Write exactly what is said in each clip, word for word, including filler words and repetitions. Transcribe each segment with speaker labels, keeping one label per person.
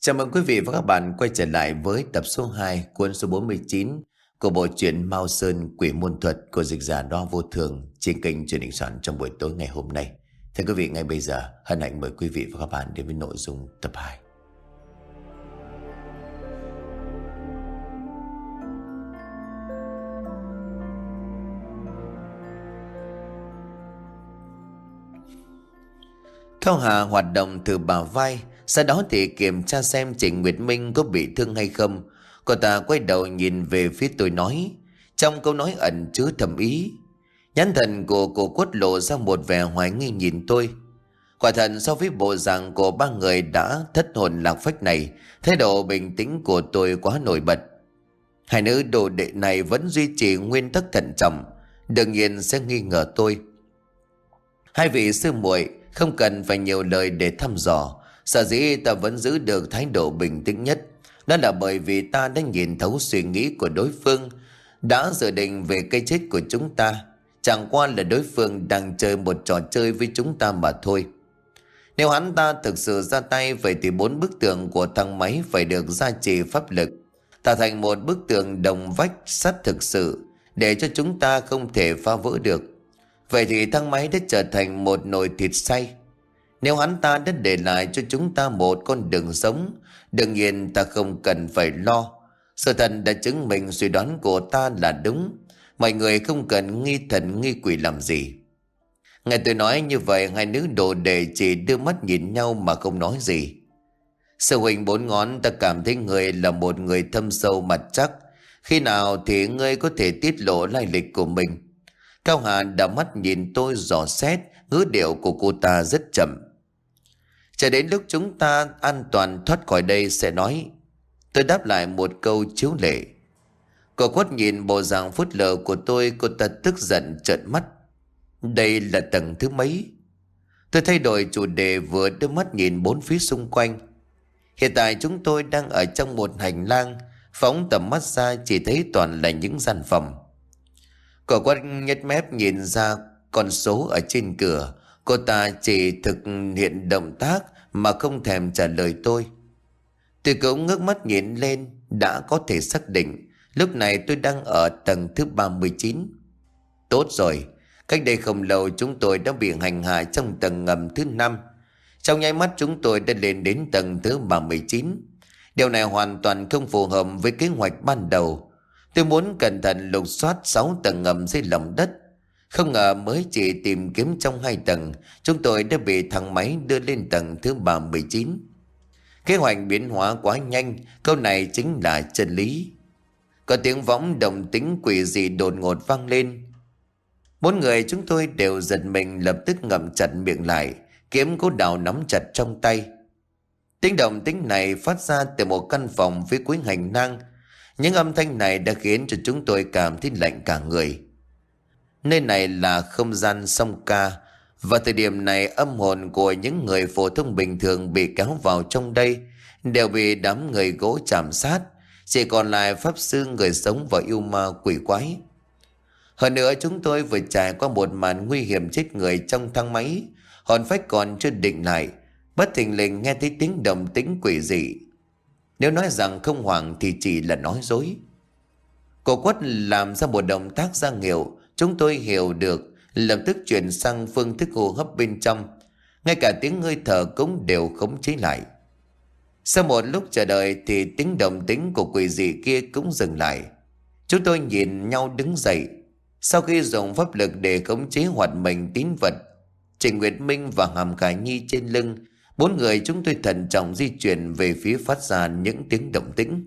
Speaker 1: Chào mừng quý vị và các bạn quay trở lại với tập số hai cuốn số bốn mươi chín của bộ truyện Mao Sơn Quỷ Môn Thuật của dịch giả Đo Vô Thường trên kênh Truyền Hình Soạn trong buổi tối ngày hôm nay. Thưa quý vị, ngay bây giờ hân hạnh mời quý vị và các bạn đến với nội dung tập hai. Cao Hà hoạt động từ bả vai, sau đó thì kiểm tra xem Trịnh Nguyệt Minh có bị thương hay không. Cô ta quay đầu nhìn về phía tôi nói, trong câu nói ẩn chứa thầm ý. Nhãn thần của cô Quất lộ ra một vẻ hoài nghi nhìn tôi. Quả thật so với bộ dạng của ba người đã thất hồn lạc phách này, thái độ bình tĩnh của tôi quá nổi bật. Hai nữ đồ đệ này vẫn duy trì nguyên tắc thận trọng, đương nhiên sẽ nghi ngờ tôi. Hai vị sư muội không cần phải nhiều lời để thăm dò. Sở dĩ ta vẫn giữ được thái độ bình tĩnh nhất, đó là bởi vì ta đã nhìn thấu suy nghĩ của đối phương, đã dự định về cái chết của chúng ta. Chẳng qua là đối phương đang chơi một trò chơi với chúng ta mà thôi. Nếu hắn ta thực sự ra tay, vậy thì bốn bức tường của thang máy phải được gia trì pháp lực, tạo thành một bức tường đồng vách sắt thực sự, để cho chúng ta không thể phá vỡ được. Vậy thì thang máy đã trở thành một nồi thịt xay. Nếu hắn ta đã để lại cho chúng ta một con đường sống, đương nhiên ta không cần phải lo. Sự thật đã chứng minh suy đoán của ta là đúng. Mọi người không cần nghi thần nghi quỷ làm gì. Nghe tôi nói như vậy, hai nữ đồ đệ chỉ đưa mắt nhìn nhau mà không nói gì. Sư huynh bốn ngón, ta cảm thấy người là một người thâm sâu mặt chắc. Khi nào thì ngươi có thể tiết lộ lai lịch của mình? Cao Hà đã mắt nhìn tôi dò xét, ngữ điệu của cô ta rất chậm. Chờ đến lúc chúng ta an toàn thoát khỏi đây sẽ nói. Tôi đáp lại một câu chiếu lệ. Cô Quất nhìn bộ dạng phớt lờ của tôi, cô ta tức giận trợn mắt. Đây là tầng thứ mấy? Tôi thay đổi chủ đề, vừa đưa mắt nhìn bốn phía xung quanh. Hiện tại chúng tôi đang ở trong một hành lang, phóng tầm mắt ra chỉ thấy toàn là những gian phòng. Cô Quất nhếch mép nhìn ra con số ở trên cửa. Cô ta chỉ thực hiện động tác mà không thèm trả lời tôi. Tôi cũng ngước mắt nhìn lên, đã có thể xác định lúc này tôi đang ở tầng thứ ba mươi chín. Tốt rồi, cách đây không lâu chúng tôi đã bị hành hạ trong tầng ngầm thứ năm. Trong nháy mắt chúng tôi đã lên đến tầng thứ ba mươi chín. Điều này hoàn toàn không phù hợp với kế hoạch ban đầu. Tôi muốn cẩn thận lục soát sáu tầng ngầm dưới lòng đất. Không ngờ mới chỉ tìm kiếm trong hai tầng, chúng tôi đã bị thang máy đưa lên tầng thứ ba mươi chín. Kế hoạch biến hóa quá nhanh, câu này chính là chân lý. Có tiếng võng đồng tính quỷ dị đột ngột vang lên. Bốn người chúng tôi đều giật mình, lập tức ngậm chặt miệng lại, kiếm cố đào nắm chặt trong tay. Tiếng động tính này phát ra từ một căn phòng phía cuối hành lang. Những âm thanh này đã khiến cho chúng tôi cảm thấy lạnh cả người. Nơi này là không gian song ca, và thời điểm này âm hồn của những người phổ thông bình thường bị kéo vào trong đây đều bị đám người gỗ chạm sát, chỉ còn lại pháp sư, người sống và yêu ma quỷ quái. Hơn nữa chúng tôi vừa trải qua một màn nguy hiểm chết người trong thang máy, hồn phách còn chưa định lại, bất thình lình nghe thấy tiếng động tĩnh quỷ dị. Nếu nói rằng không hoảng thì chỉ là nói dối. Cô Quất làm ra một động tác ra hiệu, chúng tôi hiểu được, lập tức chuyển sang phương thức hô hấp bên trong. Ngay cả tiếng hơi thở cũng đều khống chế lại. Sau một lúc chờ đợi thì tiếng động tĩnh của quỷ dị kia cũng dừng lại. Chúng tôi nhìn nhau đứng dậy. Sau khi dùng pháp lực để khống chế hoạt mệnh tín vật Trịnh Nguyệt Minh và Hàm Khải Nhi trên lưng, bốn người chúng tôi thận trọng di chuyển về phía phát ra những tiếng động tĩnh.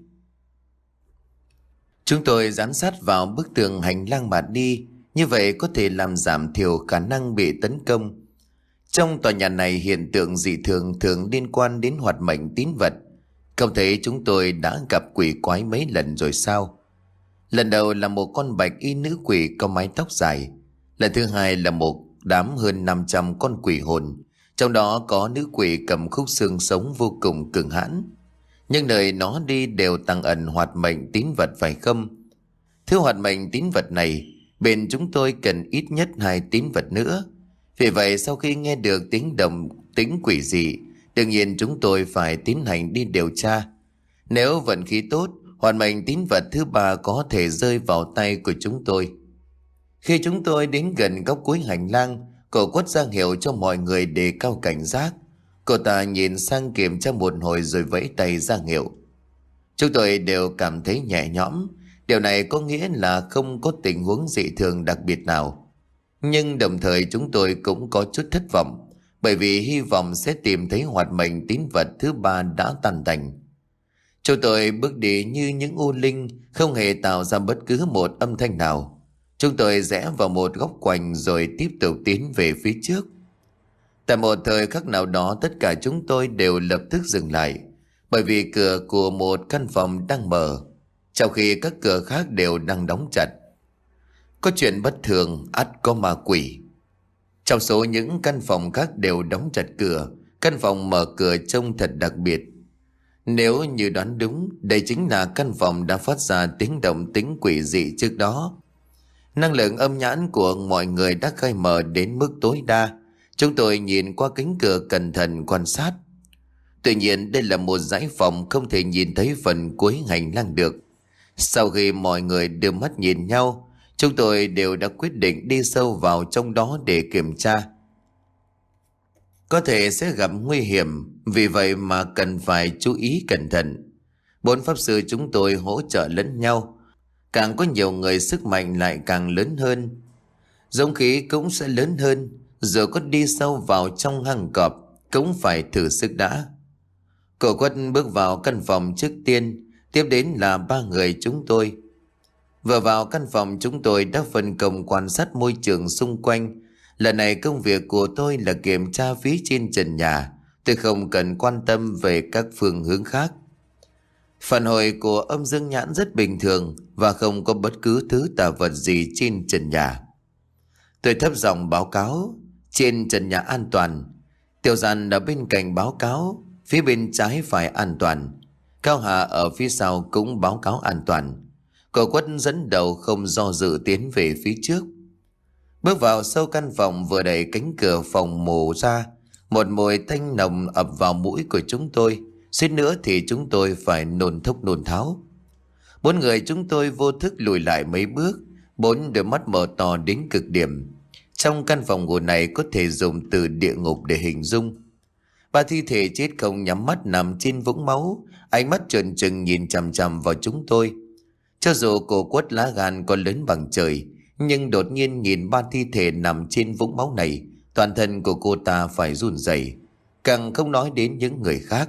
Speaker 1: Chúng tôi dán sát vào bức tường hành lang mà đi, như vậy có thể làm giảm thiểu khả năng bị tấn công. Trong tòa nhà này hiện tượng dị thường thường liên quan đến hoạt mệnh tín vật. Không thấy chúng tôi đã gặp quỷ quái mấy lần rồi sao? Lần đầu là một con bạch y nữ quỷ có mái tóc dài. Lần thứ hai là một đám hơn năm trăm con quỷ hồn, trong đó có nữ quỷ cầm khúc xương sống vô cùng cường hãn. Nhưng nơi nó đi đều tăng ẩn hoạt mệnh tín vật phải không? Thứ hoạt mệnh tín vật này, bên chúng tôi cần ít nhất hai tín vật nữa. Vì vậy sau khi nghe được tiếng động tính quỷ dị Đương nhiên chúng tôi phải tiến hành đi điều tra. Nếu vận khí tốt, hoàn mệnh tín vật thứ ba có thể rơi vào tay của chúng tôi. Khi chúng tôi đến gần góc cuối hành lang, cô quất ra hiệu cho mọi người đề cao cảnh giác. Cô ta nhìn sang kiểm tra một hồi rồi vẫy tay ra hiệu. Chúng tôi đều cảm thấy nhẹ nhõm. Điều này có nghĩa là không có tình huống dị thường đặc biệt nào. Nhưng đồng thời chúng tôi cũng có chút thất vọng, bởi vì hy vọng sẽ tìm thấy hoạt mệnh tín vật thứ ba đã tan tành. Chúng tôi bước đi như những u linh, không hề tạo ra bất cứ một âm thanh nào. Chúng tôi rẽ vào một góc quanh rồi tiếp tục tiến về phía trước. Tại một thời khắc nào đó, tất cả chúng tôi đều lập tức dừng lại, bởi vì cửa của một căn phòng đang mở, trong khi các cửa khác đều đang đóng chặt. Có chuyện bất thường, ắt có ma quỷ. Trong số những căn phòng khác đều đóng chặt cửa, căn phòng mở cửa trông thật đặc biệt. Nếu như đoán đúng, đây chính là căn phòng đã phát ra tiếng động tĩnh quỷ dị trước đó. Năng lượng âm nhãn của mọi người đã khai mở đến mức tối đa. Chúng tôi nhìn qua cánh cửa cẩn thận quan sát. Tuy nhiên đây là một dãy phòng không thể nhìn thấy phần cuối hành lang được. Sau khi mọi người đưa mắt nhìn nhau, chúng tôi đều đã quyết định đi sâu vào trong đó để kiểm tra. Có thể sẽ gặp nguy hiểm, vì vậy mà cần phải chú ý cẩn thận. Bốn pháp sư chúng tôi hỗ trợ lẫn nhau. Càng có nhiều người sức mạnh lại càng lớn hơn. Dũng khí cũng sẽ lớn hơn. Dù có đi sâu vào trong hang cọp cũng phải thử sức đã. Cổ quất bước vào căn phòng trước tiên, tiếp đến là ba người chúng tôi. Vừa vào căn phòng, chúng tôi đã phân công quan sát môi trường xung quanh. Lần này công việc của tôi là kiểm tra phía trên trần nhà. Tôi không cần quan tâm về các phương hướng khác. Phản hồi của âm dương nhãn rất bình thường và không có bất cứ thứ tà vật gì trên trần nhà. Tôi thấp giọng báo cáo: trên trần nhà an toàn. Tiểu Giản ở bên cạnh báo cáo: phía bên trái phải an toàn. Cao Hà ở phía sau cũng báo cáo an toàn. Cổ quất dẫn đầu không do dự tiến về phía trước. Bước vào sâu căn phòng, vừa đẩy cánh cửa phòng mổ ra, một mùi tanh nồng ập vào mũi của chúng tôi. Suýt nữa thì chúng tôi phải nôn thốc nôn tháo. Bốn người chúng tôi vô thức lùi lại mấy bước, bốn đôi mắt mở to đến cực điểm. Trong căn phòng ngủ này có thể dùng từ địa ngục để hình dung. Ba thi thể chết không nhắm mắt nằm trên vũng máu, ánh mắt trợn trừng nhìn chằm chằm vào chúng tôi. Cho dù cổ quất lá gan có lớn bằng trời, nhưng đột nhiên nhìn ba thi thể nằm trên vũng máu này, toàn thân của cô ta phải run rẩy, càng không nói đến những người khác.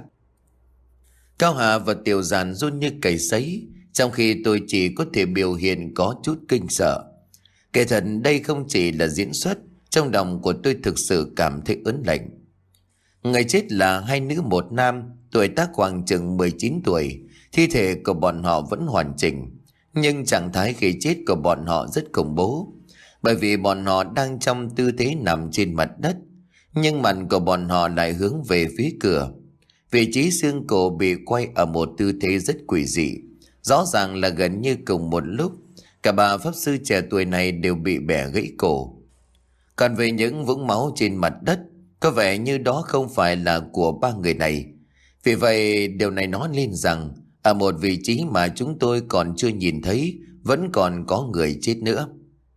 Speaker 1: Cao Hà và Tiểu Giản run như cầy sấy, trong khi tôi chỉ có thể biểu hiện có chút kinh sợ. Kể thật đây không chỉ là diễn xuất, trong lòng của tôi thực sự cảm thấy ớn lạnh. Người chết là hai nữ một nam, tuổi tác khoảng chừng mười chín tuổi. Thi thể của bọn họ vẫn hoàn chỉnh, nhưng trạng thái khi chết của bọn họ rất khủng bố, bởi vì bọn họ đang trong tư thế nằm trên mặt đất, nhưng mặt của bọn họ lại hướng về phía cửa. Vị trí xương cổ bị quay ở một tư thế rất quỷ dị, rõ ràng là gần như cùng một lúc cả ba pháp sư trẻ tuổi này đều bị bẻ gãy cổ. Còn về những vũng máu trên mặt đất, có vẻ như đó không phải là của ba người này. Vì vậy điều này nói lên rằng ở một vị trí mà chúng tôi còn chưa nhìn thấy, vẫn còn có người chết nữa.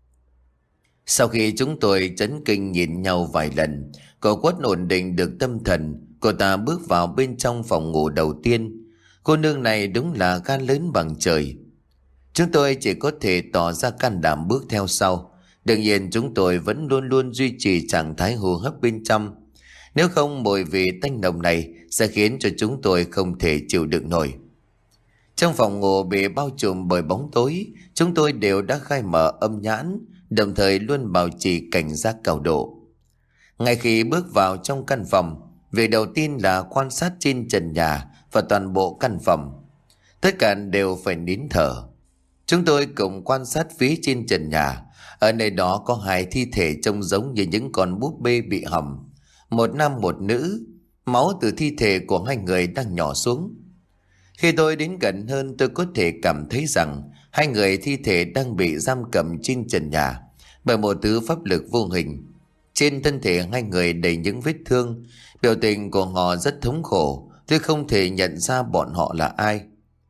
Speaker 1: Sau khi chúng tôi chấn kinh nhìn nhau vài lần, cô quất ổn định được tâm thần. Cô ta bước vào bên trong phòng ngủ đầu tiên. Cô nương này đúng là gan lớn bằng trời. Chúng tôi chỉ có thể tỏ ra can đảm bước theo sau. Đương nhiên chúng tôi vẫn luôn luôn duy trì trạng thái hô hấp bên trong. Nếu không mùi vị tanh nồng này sẽ khiến cho chúng tôi không thể chịu đựng nổi. Trong phòng ngủ bị bao trùm bởi bóng tối, chúng tôi đều đã khai mở âm nhãn, đồng thời luôn bảo trì cảnh giác cao độ. Ngay khi bước vào trong căn phòng, việc đầu tiên là quan sát trên trần nhà và toàn bộ căn phòng. Tất cả đều phải nín thở. Chúng tôi cùng quan sát phía trên trần nhà. Ở nơi đó có hai thi thể trông giống như những con búp bê bị hầm, một nam một nữ. Máu từ thi thể của hai người đang nhỏ xuống. Khi tôi đến gần hơn, tôi có thể cảm thấy rằng hai người thi thể đang bị giam cầm trên trần nhà bởi một thứ pháp lực vô hình. Trên thân thể hai người đầy những vết thương, biểu tình của họ rất thống khổ. Tôi không thể nhận ra bọn họ là ai.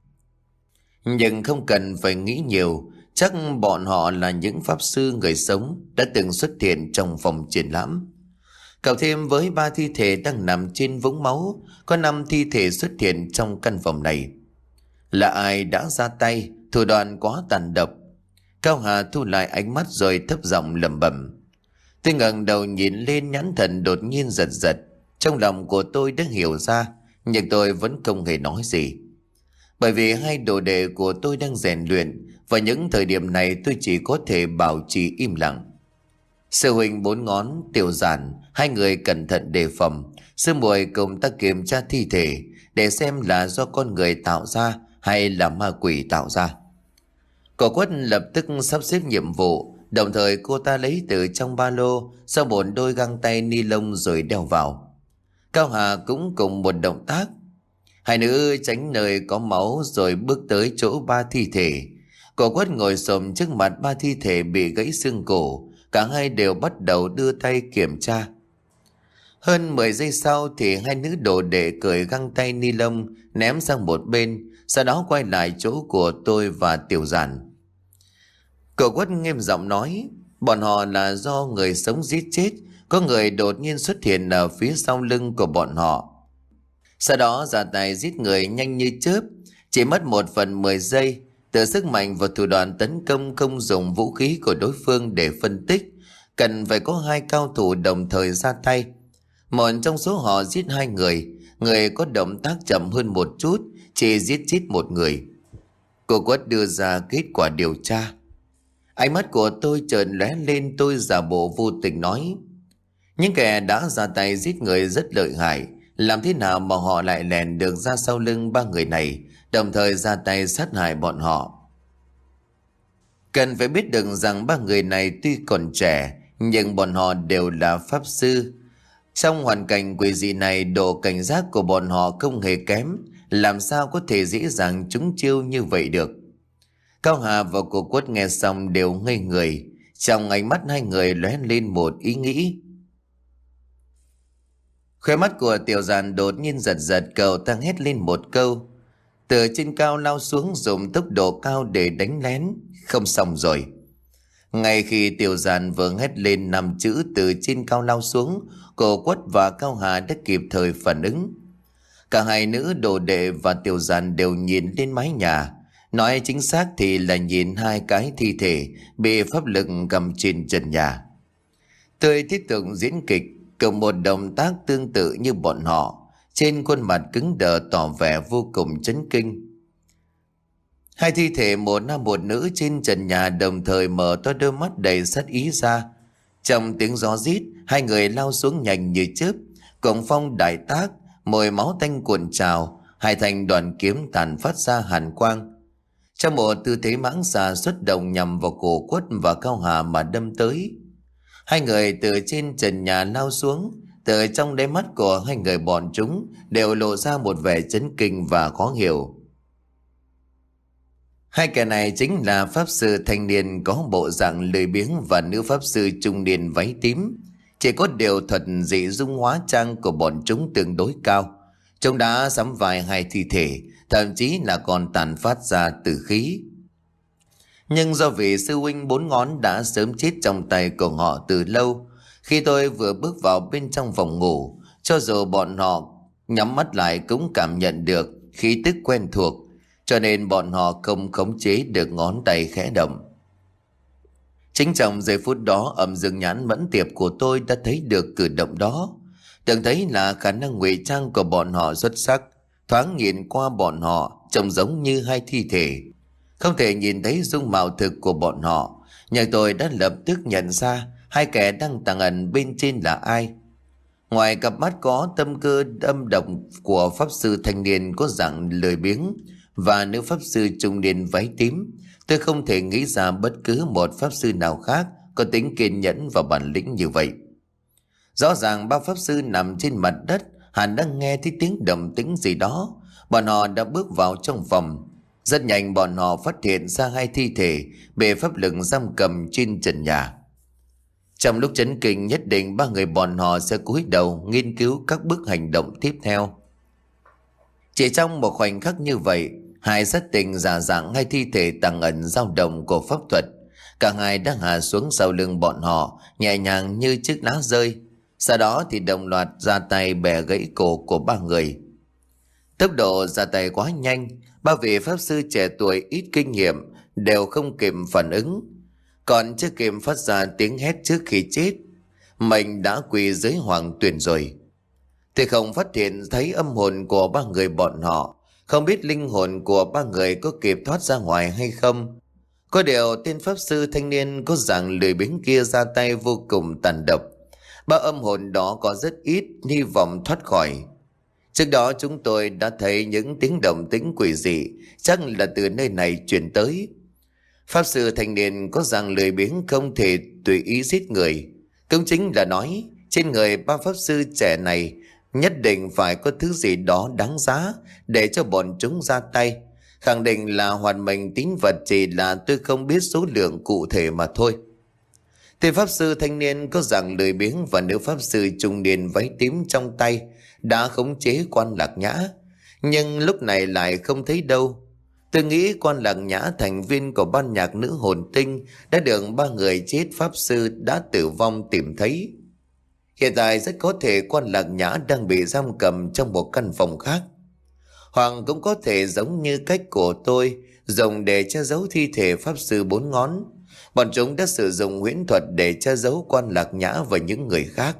Speaker 1: Nhưng không cần phải nghĩ nhiều, chắc bọn họ là những pháp sư người sống đã từng xuất hiện trong phòng triển lãm. Cộng thêm với ba thi thể đang nằm trên vũng máu, có năm thi thể xuất hiện trong căn phòng này. Là ai đã ra tay, thủ đoạn quá tàn độc? Cao Hà thu lại ánh mắt rồi thấp giọng lẩm bẩm. Tôi ngẩng đầu nhìn lên, nhãn thần đột nhiên giật giật. Trong lòng của tôi đã hiểu ra, nhưng tôi vẫn không hề nói gì. Bởi vì hai đồ đệ của tôi đang rèn luyện, và những thời điểm này tôi chỉ có thể bảo trì im lặng. Sư huynh Bốn Ngón, Tiểu Giản, hai người cẩn thận đề phòng. Sư muội cùng ta kiểm tra thi thể để xem là do con người tạo ra hay là ma quỷ tạo ra. Cổ Quất lập tức sắp xếp nhiệm vụ, đồng thời cô ta lấy từ trong ba lô sau một đôi găng tay ni lông rồi đeo vào. Cao Hà cũng cùng một động tác. Hai nữ tránh nơi có máu rồi bước tới chỗ ba thi thể. Cổ Quất ngồi xổm trước mặt ba thi thể bị gãy xương cổ. Cả hai đều bắt đầu đưa tay kiểm tra. Hơn mười giây sau thì hai nữ đồ đệ cởi găng tay ni lông ném sang một bên, sau đó quay lại chỗ của tôi và Tiểu Giản. Cổ Quất nghiêm giọng nói, bọn họ là do người sống giết chết, có người đột nhiên xuất hiện ở phía sau lưng của bọn họ. Sau đó ra tay giết người nhanh như chớp, chỉ mất một phần mười giây. Từ sức mạnh và thủ đoạn tấn công không dùng vũ khí của đối phương để phân tích, cần phải có hai cao thủ đồng thời ra tay. Một trong số họ giết hai người, người có động tác chậm hơn một chút, chỉ giết chết một người. Cô Quất đưa ra kết quả điều tra. Ánh mắt của tôi chợt lóe lên, tôi giả bộ vô tình nói, những kẻ đã ra tay giết người rất lợi hại, làm thế nào mà họ lại lèn được ra sau lưng ba người này, đồng thời ra tay sát hại bọn họ? Cần phải biết được rằng ba người này tuy còn trẻ, nhưng bọn họ đều là pháp sư. Trong hoàn cảnh quỷ dị này, độ cảnh giác của bọn họ không hề kém, làm sao có thể dễ dàng trúng chiêu như vậy được. Cao Hà và cô Quất nghe xong đều ngây người, trong ánh mắt hai người lóe lên một ý nghĩ. Khóe mắt của Tiểu Giản đột nhiên giật giật, cậu ta hét lên một câu. Từ trên cao lao xuống dùng tốc độ cao để đánh lén. Không xong rồi. Ngay khi Tiểu Giản vừa hét lên năm chữ từ trên cao lao xuống, cô Quất và Cao Hà đã kịp thời phản ứng. Cả hai nữ đồ đệ và Tiểu Giản đều nhìn lên mái nhà. Nói chính xác thì là nhìn hai cái thi thể bị pháp lực cầm trên trần nhà. Tôi tiếp tục diễn kịch, cùng một động tác tương tự như bọn họ, trên khuôn mặt cứng đờ tỏ vẻ vô cùng chấn kinh. Hai thi thể một nam một nữ trên trần nhà đồng thời mở to đôi mắt đầy sát ý ra. Trong tiếng gió rít, hai người lao xuống nhanh như chớp, cùng phong đại tác, mùi máu tanh cuồn trào, hai thanh đoàn kiếm tàn phát ra hàn quang. Trong một tư thế mãng xà xuất động nhằm vào cổ Quất và Cao Hà mà đâm tới. Hai người từ trên trần nhà lao xuống, từ trong đáy mắt của hai người bọn chúng đều lộ ra một vẻ chấn kinh và khó hiểu. Hai kẻ này chính là pháp sư thanh niên có bộ dạng lười biếng và nữ pháp sư trung niên váy tím. Chỉ có điều thuật dị dung hóa trang của bọn chúng tương đối cao. Chúng đã sắm vai hai thi thể, thậm chí là còn tàn phát ra tử khí. Nhưng do vị sư huynh Bốn Ngón đã sớm chết trong tay của họ từ lâu, khi tôi vừa bước vào bên trong phòng ngủ, cho dù bọn họ nhắm mắt lại cũng cảm nhận được khí tức quen thuộc, cho nên bọn họ không khống chế được ngón tay khẽ động. Chính trong giây phút đó, âm dương nhãn mẫn tiệp của tôi đã thấy được cử động đó. Tưởng thấy là khả năng ngụy trang của bọn họ xuất sắc, thoáng nhìn qua bọn họ trông giống như hai thi thể. Không thể nhìn thấy dung mạo thực của bọn họ, nhưng tôi đã lập tức nhận ra hai kẻ đang tàng ẩn bên trên là ai. Ngoài cặp mắt có tâm cơ âm độc của pháp sư thanh niên có dạng lười biếng và nữ pháp sư trung niên váy tím, tôi không thể nghĩ ra bất cứ một pháp sư nào khác có tính kiên nhẫn và bản lĩnh như vậy. Rõ ràng ba pháp sư nằm trên mặt đất hẳn đang nghe thấy tiếng động tĩnh gì đó. Bọn họ đã bước vào trong phòng. Rất nhanh bọn họ phát hiện ra hai thi thể bị pháp lực giam cầm trên trần nhà. Trong lúc chấn kinh, nhất định ba người bọn họ sẽ cúi đầu nghiên cứu các bước hành động tiếp theo. Chỉ trong một khoảnh khắc như vậy, hai sát tình giả dạng ngay thi thể tàng ẩn dao động của pháp thuật. Cả hai đã hạ xuống sau lưng bọn họ, nhẹ nhàng như chiếc lá rơi. Sau đó thì đồng loạt ra tay bẻ gãy cổ của ba người. Tốc độ ra tay quá nhanh, ba vị pháp sư trẻ tuổi ít kinh nghiệm đều không kịp phản ứng. Còn chưa kịp phát ra tiếng hét trước khi chết, mình đã quỳ dưới hoàng tuyền rồi. Thì không phát hiện thấy âm hồn của ba người bọn họ. Không biết linh hồn của ba người có kịp thoát ra ngoài hay không. Có điều tên pháp sư thanh niên có dạng lười biếng kia ra tay vô cùng tàn độc. Ba âm hồn đó có rất ít hy vọng thoát khỏi. Trước đó chúng tôi đã thấy những tiếng động tĩnh quỷ dị, chắc là từ nơi này truyền tới. Pháp sư thanh niên có dạng lười biếng không thể tùy ý giết người. Cũng chính là nói, trên người ba pháp sư trẻ này nhất định phải có thứ gì đó đáng giá để cho bọn chúng ra tay. Khẳng định là hoàn mệnh tín vật, chỉ là tôi không biết số lượng cụ thể mà thôi. Thì pháp sư thanh niên có dạng lười biếng và nữ pháp sư trung niên váy tím trong tay đã khống chế Quan Lạc Nhã, nhưng lúc này lại không thấy đâu. Tôi nghĩ Quan Lạc Nhã, thành viên của ban nhạc nữ hồn tinh, đã được ba người chết pháp sư đã tử vong tìm thấy. Hiện tại rất có thể Quan Lạc Nhã đang bị giam cầm trong một căn phòng khác. Hoặc cũng có thể giống như cách của tôi dùng để che giấu thi thể pháp sư bốn ngón. Bọn chúng đã sử dụng huyễn thuật để che giấu Quan Lạc Nhã và những người khác.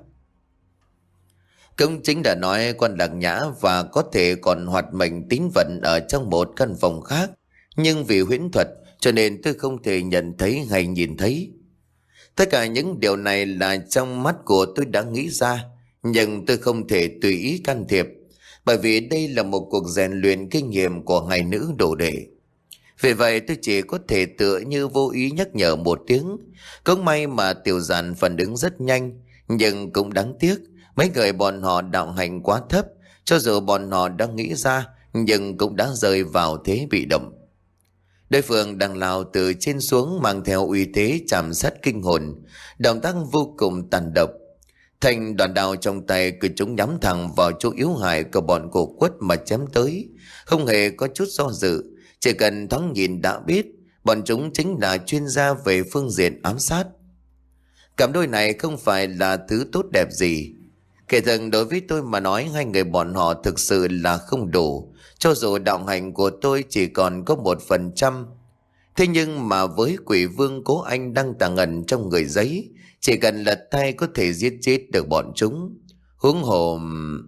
Speaker 1: Công chính đã nói Quan Lạc Nhã và có thể còn hoạt mệnh tín vận ở trong một căn phòng khác. Nhưng vì huyễn thuật cho nên tôi không thể nhận thấy hay nhìn thấy. Tất cả những điều này là trong mắt của tôi đã nghĩ ra, nhưng tôi không thể tùy ý can thiệp, bởi vì đây là một cuộc rèn luyện kinh nghiệm của ngài nữ đồ đệ. Vì vậy tôi chỉ có thể tựa như vô ý nhắc nhở một tiếng. Cũng may mà Tiểu Giản phản ứng rất nhanh, nhưng cũng đáng tiếc mấy người bọn họ đạo hành quá thấp. Cho dù bọn họ đã nghĩ ra, nhưng cũng đã rơi vào thế bị động. Đối phương đang lao từ trên xuống mang theo uy thế chạm sát kinh hồn, động tác vô cùng tàn độc. Thành đoàn đao trong tay cứ chúng nhắm thẳng vào chỗ yếu hại của bọn cổ quất mà chém tới, không hề có chút do dự. Chỉ cần thoáng nhìn đã biết bọn chúng chính là chuyên gia về phương diện ám sát. Cặp đôi này không phải là thứ tốt đẹp gì. Kể rằng đối với tôi mà nói, hai người bọn họ thực sự là không đủ. Cho dù đạo hành của tôi chỉ còn có một phần trăm. Thế nhưng mà với quỷ vương Cố Anh đang tàng ẩn trong người giấy, chỉ cần lật tay có thể giết chết được bọn chúng. Huống hồ...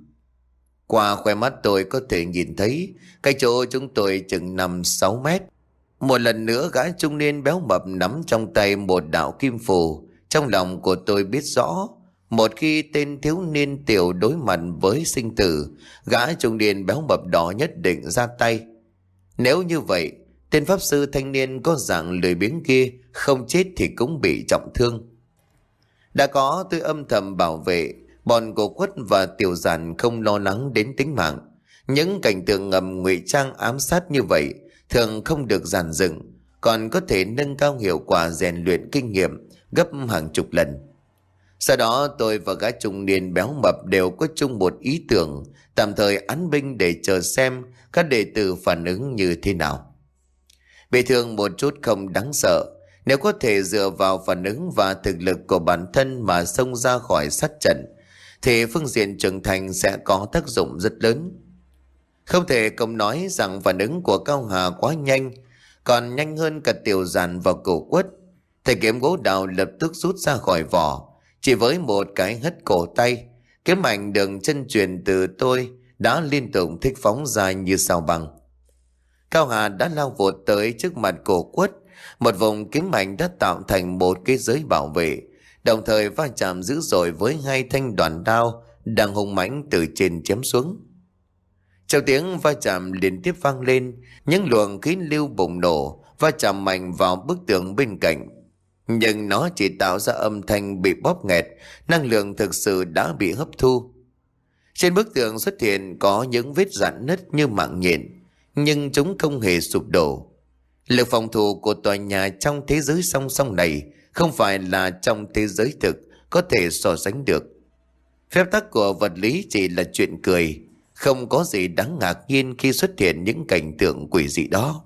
Speaker 1: Qua khoe mắt tôi có thể nhìn thấy cái chỗ chúng tôi chừng năm sáu mét. Một lần nữa gã trung niên béo mập nắm trong tay một đạo kim phù. Trong lòng của tôi biết rõ, một khi tên thiếu niên tiểu đối mặt với sinh tử, gã trung niên béo mập đó nhất định ra tay. Nếu như vậy, tên pháp sư thanh niên có dạng lười biếng kia không chết thì cũng bị trọng thương. Đã có tôi âm thầm bảo vệ, bọn cổ quất và Tiểu Giản không lo lắng đến tính mạng. Những cảnh tượng ngầm ngụy trang ám sát như vậy thường không được dàn dựng, còn có thể nâng cao hiệu quả rèn luyện kinh nghiệm gấp hàng chục lần. Sau đó tôi và gã trung niên béo mập đều có chung một ý tưởng, tạm thời án binh để chờ xem các đệ tử phản ứng như thế nào. Bị thương một chút không đáng sợ, nếu có thể dựa vào phản ứng và thực lực của bản thân mà xông ra khỏi sát trận, thì phương diện trưởng thành sẽ có tác dụng rất lớn. Không thể không nói rằng phản ứng của Cao Hà quá nhanh, còn nhanh hơn cả Tiểu Giản và Cổ Quất. Thầy kiếm gỗ đào lập tức rút ra khỏi vỏ, chỉ với một cái hất cổ tay, kiếm ảnh đường chân truyền từ tôi đã liên tục thích phóng ra như sao băng. Cao Hà đã lao vụt tới trước mặt Cổ Quất, một vùng kiếm ảnh đã tạo thành một cái giới bảo vệ, đồng thời va chạm dữ dội với hai thanh đoàn đao đang hung mãnh từ trên chém xuống. Trong tiếng va chạm liên tiếp vang lên, những luồng khí lưu bùng nổ va chạm mạnh vào bức tường bên cạnh, nhưng nó chỉ tạo ra âm thanh bị bóp nghẹt, năng lượng thực sự đã bị hấp thu. Trên bức tường xuất hiện có những vết rạn nứt như mạng nhện, nhưng chúng không hề sụp đổ. Lực phòng thủ của tòa nhà trong thế giới song song này không phải là trong thế giới thực có thể so sánh được. Phép tắc của vật lý chỉ là chuyện cười, không có gì đáng ngạc nhiên khi xuất hiện những cảnh tượng quỷ dị đó.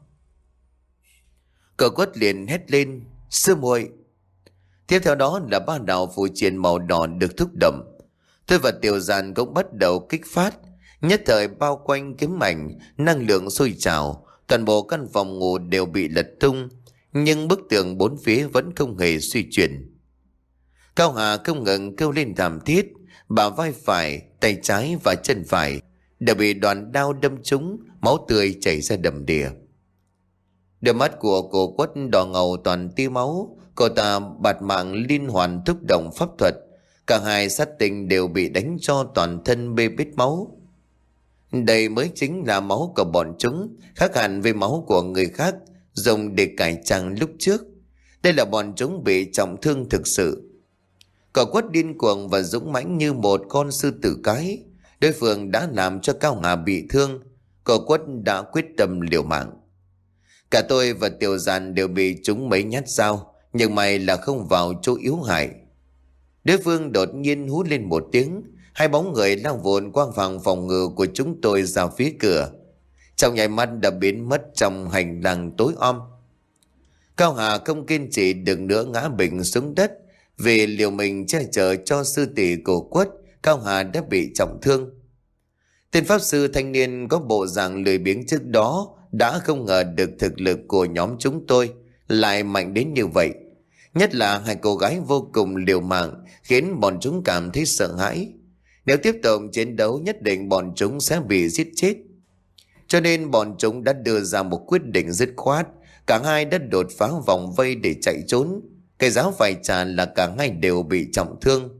Speaker 1: Cậu Quất liền hét lên: sư muội! Tiếp theo đó là ba đạo phù triện màu đỏ được thúc động. Tôi và Tiểu Giàn cũng bắt đầu kích phát, nhất thời bao quanh kiếm ảnh, năng lượng sôi trào, toàn bộ căn phòng ngủ đều bị lật tung, nhưng bức tường bốn phía vẫn không hề suy chuyển. Cao Hà không ngừng kêu lên thảm thiết, bả vai phải, tay trái và chân phải đều bị đoàn đao đâm trúng, máu tươi chảy ra đầm đìa. Đôi mắt của cô Quất đỏ ngầu toàn tia máu, cô ta bạt mạng liên hoàn thúc động pháp thuật, cả hai sát tinh đều bị đánh cho toàn thân bê bết máu. Đây mới chính là máu của bọn chúng, khác hẳn với máu của người khác dùng để cải trang lúc trước. Đây là bọn chúng bị trọng thương thực sự. Cậu Quất điên cuồng và dũng mãnh như một con sư tử cái. Đối phương đã làm cho Cao Hà bị thương, cậu Quất đã quyết tâm liều mạng. Cả tôi và Tiểu Giàn đều bị chúng mấy nhát dao, nhưng may là không vào chỗ yếu hại. Đối phương đột nhiên hú lên một tiếng, hai bóng người lao vụn qua phòng phòng ngự của chúng tôi ra phía cửa, trong nháy mắt đã biến mất trong hành lang tối om. Cao Hà không kiên trì được nữa, ngã bệnh xuống đất. Vì liều mình che chở cho sư tỷ của Quất, Cao Hà đã bị trọng thương. Tên pháp sư thanh niên có bộ dạng lười biếng trước đó đã không ngờ được thực lực của nhóm chúng tôi lại mạnh đến như vậy. Nhất là hai cô gái vô cùng liều mạng, khiến bọn chúng cảm thấy sợ hãi. Nếu tiếp tục chiến đấu nhất định bọn chúng sẽ bị giết chết. Cho nên bọn chúng đã đưa ra một quyết định dứt khoát. Cả hai đã đột phá vòng vây để chạy trốn. Cái giá phải trả là cả hai đều bị trọng thương.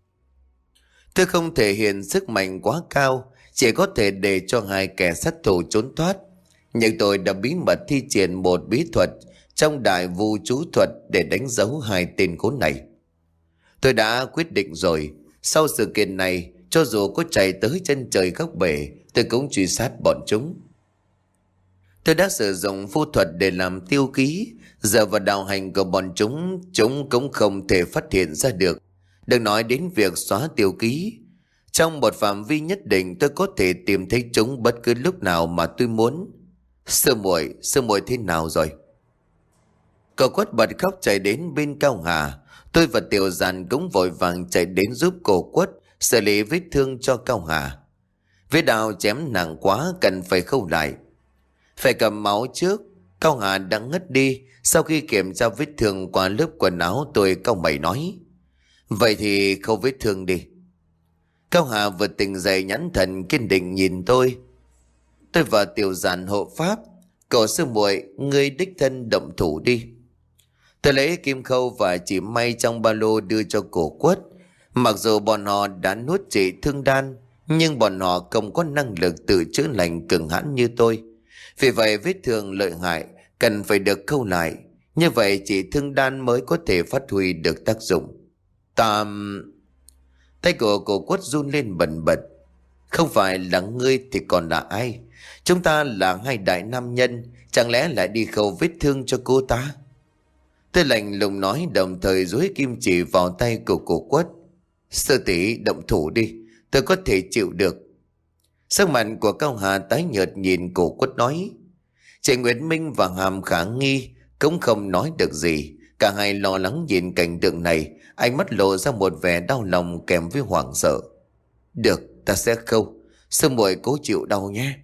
Speaker 1: Tôi không thể hiện sức mạnh quá cao, chỉ có thể để cho hai kẻ sát thủ trốn thoát. Nhưng tôi đã bí mật thi triển một bí thuật trong đại vu chú thuật để đánh dấu hai tên khốn này. Tôi đã quyết định rồi, sau sự kiện này, cho dù có chạy tới chân trời góc bể, tôi cũng truy sát bọn chúng. Tôi đã sử dụng phù thuật để làm tiêu ký, giờ vào đạo hành của bọn chúng, chúng cũng không thể phát hiện ra được. Đừng nói đến việc xóa tiêu ký. Trong một phạm vi nhất định tôi có thể tìm thấy chúng bất cứ lúc nào mà tôi muốn. Sư muội, sư muội thế nào rồi? Cậu Quất bật khóc chạy đến bên Cao Hà. Tôi và Tiểu Giàn cũng vội vàng chạy đến giúp cô Quất xử lý vết thương cho Cao Hà. Vết đao chém nặng quá, cần phải khâu lại. Phải cầm máu trước. Cao Hà đã ngất đi. Sau khi kiểm tra vết thương qua lớp quần áo, tôi cau mày nói: vậy thì khâu vết thương đi. Cao Hà vừa tỉnh dậy, nhãn thần kiên định nhìn tôi. Tôi và Tiểu Giàn hộ pháp: cậu sư muội, ngươi đích thân động thủ đi. Tôi lấy kim khâu và chỉ may trong ba lô đưa cho cổ Quất. Mặc dù bọn họ đã nuốt trị thương đan, nhưng bọn họ không có năng lực tự chữa lành cường hãn như tôi. Vì vậy vết thương lợi hại cần phải được khâu lại. Như vậy chỉ thương đan mới có thể phát huy được tác dụng. Tạm... Tay của cổ Quất run lên bần bật. Không phải là ngươi thì còn là ai? Chúng ta là hai đại nam nhân, chẳng lẽ lại đi khâu vết thương cho cô ta? Tôi lạnh lùng nói, đồng thời duỗi kim chỉ vào tay của cổ Quất. Sư tỷ, động thủ đi, tôi có thể chịu được. Sắc mặt của Cao Hà tái nhợt nhìn cổ Quất nói. Chị Nguyệt Minh và Hàm Khả Nghi cũng không nói được gì. Cả hai lo lắng nhìn cảnh tượng này, ánh mắt lộ ra một vẻ đau lòng kèm với hoảng sợ. Được, ta sẽ khâu. Sư muội cố chịu đau nhé.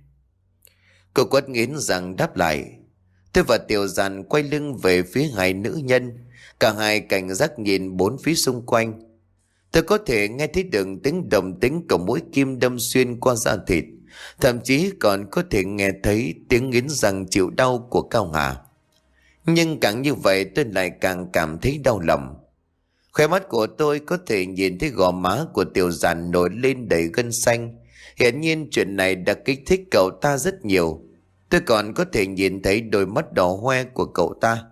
Speaker 1: Cô Quất nghiến răng đáp lại. Tôi và Tiểu Giàn quay lưng về phía hai nữ nhân. Cả hai cảnh giác nhìn bốn phía xung quanh. Tôi có thể nghe thấy được tiếng đồng tính của mũi kim đâm xuyên qua da thịt. Thậm chí còn có thể nghe thấy tiếng nghiến răng chịu đau của Cao Hà. Nhưng càng như vậy tôi lại càng cảm thấy đau lòng. Khóe mắt của tôi có thể nhìn thấy gò má của Tiểu Giàn nổi lên đầy gân xanh. Hiển nhiên chuyện này đã kích thích cậu ta rất nhiều. Tôi còn có thể nhìn thấy đôi mắt đỏ hoe của cậu ta.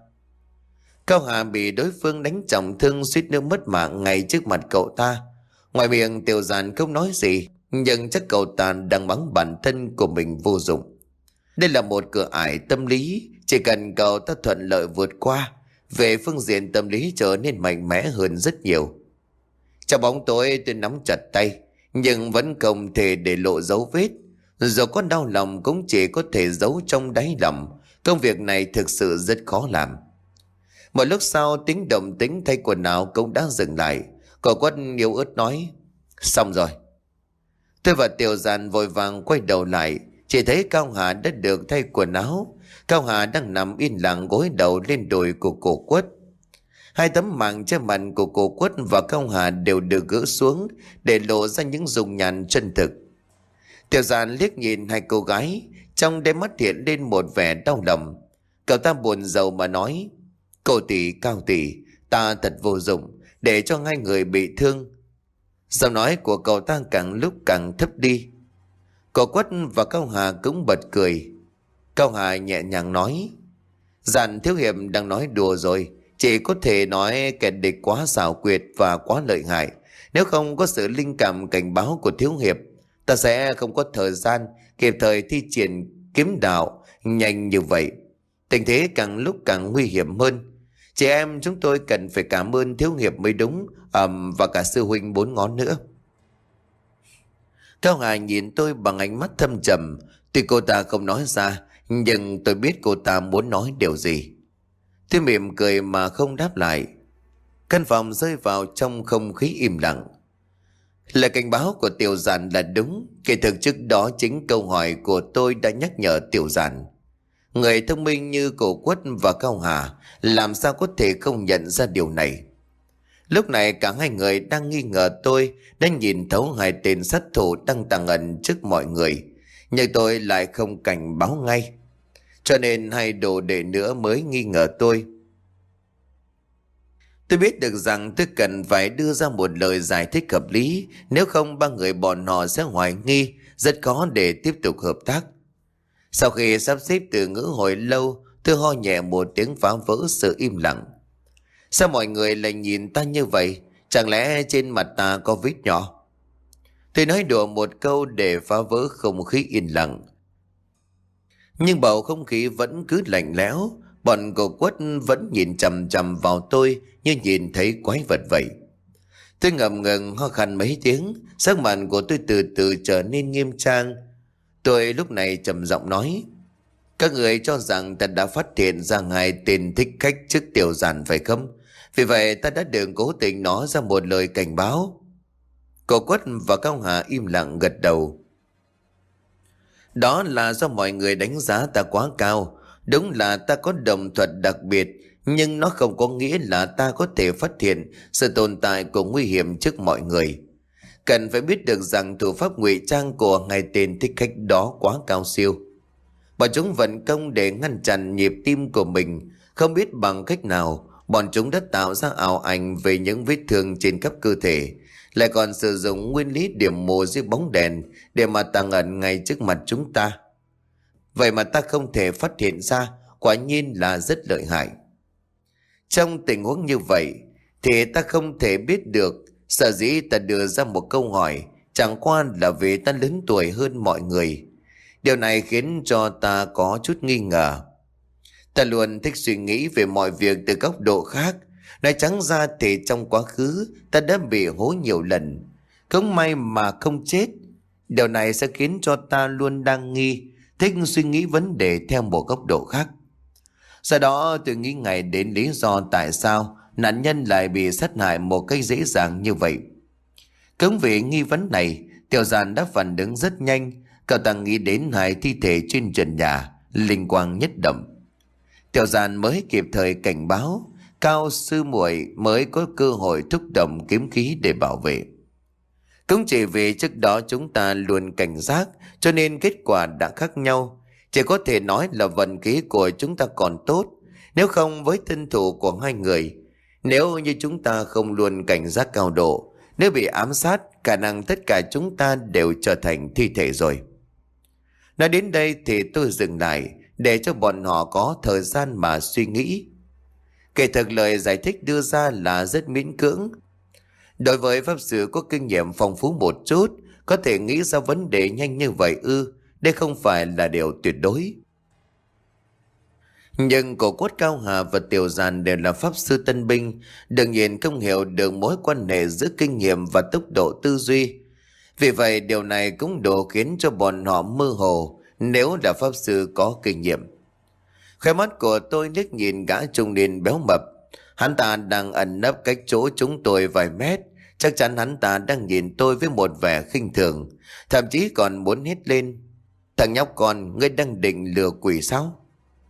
Speaker 1: Cao Hà bị đối phương đánh trọng thương, suýt nữa mất mạng ngay trước mặt cậu ta. Ngoài miệng Tiểu Giàn không nói gì, nhưng chắc cậu ta đang mắng bản thân của mình vô dụng. Đây là một cửa ải tâm lý, chỉ cần cậu ta thuận lợi vượt qua, về phương diện tâm lý trở nên mạnh mẽ hơn rất nhiều. Trong bóng tối tôi nắm chặt tay, nhưng vẫn không thể để lộ dấu vết. Dù có đau lòng cũng chỉ có thể giấu trong đáy lòng. Công việc này thực sự rất khó làm. Một lúc sau tiếng động tĩnh thay quần áo cũng đã dừng lại. Cậu Quất yếu ớt nói: Xong rồi. Tôi và Tiểu Giàn vội vàng quay đầu lại, chỉ thấy Cao Hà đã được thay quần áo. Cao Hà đang nằm yên lặng gối đầu lên đùi của cô Quất. Hai tấm màng che mặt của cô Quất và Cao Hà đều được gỡ xuống để lộ ra những dung nhan chân thực. Tiểu Giàn liếc nhìn hai cô gái, trong đôi mắt hiện lên một vẻ đau lòng. Cậu ta buồn rầu mà nói: Cô tỷ, Cao tỷ, ta thật vô dụng để cho hai người bị thương. Giọng nói của cậu ta càng lúc càng thấp đi. Cô Quất và Cao Hà cũng bật cười. Cao Hà nhẹ nhàng nói: Giàn thiếu hiệp đang nói đùa rồi. Chỉ có thể nói kẻ địch quá xảo quyệt và quá lợi hại. Nếu không có sự linh cảm cảnh báo của thiếu hiệp, ta sẽ không có thời gian kịp thời thi triển kiếm đạo nhanh như vậy. Tình thế càng lúc càng nguy hiểm hơn. Chị em chúng tôi cần phải cảm ơn thiếu hiệp mới đúng, um, và cả sư huynh bốn ngón nữa. Cao Hà nhìn tôi bằng ánh mắt thâm trầm. Tuy cô ta không nói ra, nhưng tôi biết cô ta muốn nói điều gì. Tôi mỉm cười mà không đáp lại. Căn phòng rơi vào trong không khí im lặng. Lời cảnh báo của Tiểu Giản là đúng. Kỳ thực trước đó chính câu hỏi của tôi đã nhắc nhở Tiểu Giản. Người thông minh như cô Quất và Cao Hà làm sao có thể không nhận ra điều này. Lúc này cả hai người đang nghi ngờ tôi đã nhìn thấu hai tên sát thủ đang tàng ẩn trước mọi người, nhưng tôi lại không cảnh báo ngay. Cho nên hai đồ đệ nữa mới nghi ngờ tôi. Tôi biết được rằng tôi cần phải đưa ra một lời giải thích hợp lý, nếu không ba người bọn họ sẽ hoài nghi, rất khó để tiếp tục hợp tác. Sau khi sắp xếp từ ngữ hồi lâu, tôi ho nhẹ một tiếng phá vỡ sự im lặng. Sao mọi người lại nhìn ta như vậy? Chẳng lẽ trên mặt ta có vết nhỏ? Tôi nói đùa một câu để phá vỡ không khí yên lặng. Nhưng bầu không khí vẫn cứ lạnh lẽo. Bọn cô Quất vẫn nhìn chằm chằm vào tôi như nhìn thấy quái vật vậy. Tôi ngậm ngừng ho khan mấy tiếng, sắc mặt của tôi từ từ trở nên nghiêm trang. Tôi lúc này trầm giọng nói: Các người cho rằng ta đã phát hiện ra hai tên thích khách trước Tiểu Giản phải không? Vì vậy ta đã đừng cố tình nói ra một lời cảnh báo. Cô Quất và Cao Hà im lặng gật đầu. Đó là do mọi người đánh giá ta quá cao. Đúng là ta có đồng thuật đặc biệt, nhưng nó không có nghĩa là ta có thể phát hiện sự tồn tại của nguy hiểm trước mọi người. Cần phải biết được rằng thủ pháp ngụy trang của hai tên thích khách đó quá cao siêu. Bọn chúng vận công để ngăn chặn nhịp tim của mình. Không biết bằng cách nào, bọn chúng đã tạo ra ảo ảnh về những vết thương trên khắp cơ thể, lại còn sử dụng nguyên lý điểm mù dưới bóng đèn để mà tàng ẩn ngay trước mặt chúng ta. Vậy mà ta không thể phát hiện ra, quả nhiên là rất lợi hại. Trong tình huống như vậy thì ta không thể biết được. Sở dĩ ta đưa ra một câu hỏi chẳng qua là vì ta lớn tuổi hơn mọi người. Điều này khiến cho ta có chút nghi ngờ. Ta luôn thích suy nghĩ về mọi việc từ góc độ khác. Nói trắng ra thì trong quá khứ ta đã bị hố nhiều lần, không may mà không chết. Điều này sẽ khiến cho ta luôn đang nghi, thích suy nghĩ vấn đề theo một góc độ khác. Sau đó tôi nghĩ ngay đến lý do tại sao nạn nhân lại bị sát hại một cách dễ dàng như vậy. Cũng vì nghi vấn này, Tiểu Giản đã phản ứng rất nhanh. Cậu ta nghĩ đến hai thi thể trên trần nhà, linh quang nhất động. Tiểu Giản mới kịp thời cảnh báo, Cao sư muội mới có cơ hội thúc động kiếm khí để bảo vệ. Cũng chỉ vì trước đó chúng ta luôn cảnh giác, cho nên kết quả đã khác nhau. Chỉ có thể nói là vận khí của chúng ta còn tốt, nếu không với thân thủ của hai người. Nếu như chúng ta không luôn cảnh giác cao độ, nếu bị ám sát, khả năng tất cả chúng ta đều trở thành thi thể rồi. Nói đến đây thì tôi dừng lại, để cho bọn họ có thời gian mà suy nghĩ. Kể thực lời giải thích đưa ra là rất miễn cưỡng. Đối với pháp sư có kinh nghiệm phong phú một chút, có thể nghĩ ra vấn đề nhanh như vậy ư? Đây không phải là điều tuyệt đối. Nhưng cổ quất Cao Hà và Tiểu Giàn đều là pháp sư tân binh, đương nhiên không hiểu được mối quan hệ giữa kinh nghiệm và tốc độ tư duy. Vì vậy điều này cũng đủ khiến cho bọn họ mơ hồ nếu là pháp sư có kinh nghiệm. Khóe mắt của tôi liếc nhìn gã trung niên béo mập. Hắn ta đang ẩn nấp cách chỗ chúng tôi vài mét. Chắc chắn hắn ta đang nhìn tôi với một vẻ khinh thường, thậm chí còn muốn hét lên: "Thằng nhóc con, ngươi đang định lừa quỷ sao?"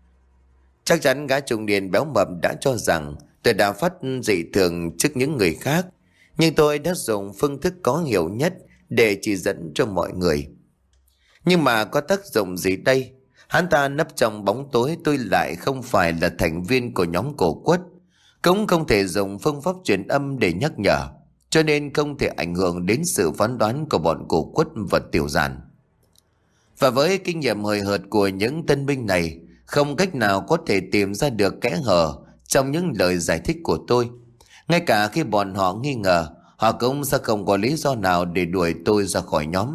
Speaker 1: Chắc chắn gã trung niên béo mập đã cho rằng tôi đã phát dị thường trước những người khác, nhưng tôi đã dùng phương thức có hiểu nhất để chỉ dẫn cho mọi người. Nhưng mà có tác dụng gì đây? Hắn ta nấp trong bóng tối, tôi lại không phải là thành viên của nhóm cổ quất, cũng không thể dùng phương pháp truyền âm để nhắc nhở, cho nên không thể ảnh hưởng đến sự phán đoán của bọn cổ quất và Tiểu Giàn. Và với kinh nghiệm hời hợt của những tân binh này, không cách nào có thể tìm ra được kẽ hở trong những lời giải thích của tôi. Ngay cả khi bọn họ nghi ngờ, họ cũng sẽ không có lý do nào để đuổi tôi ra khỏi nhóm.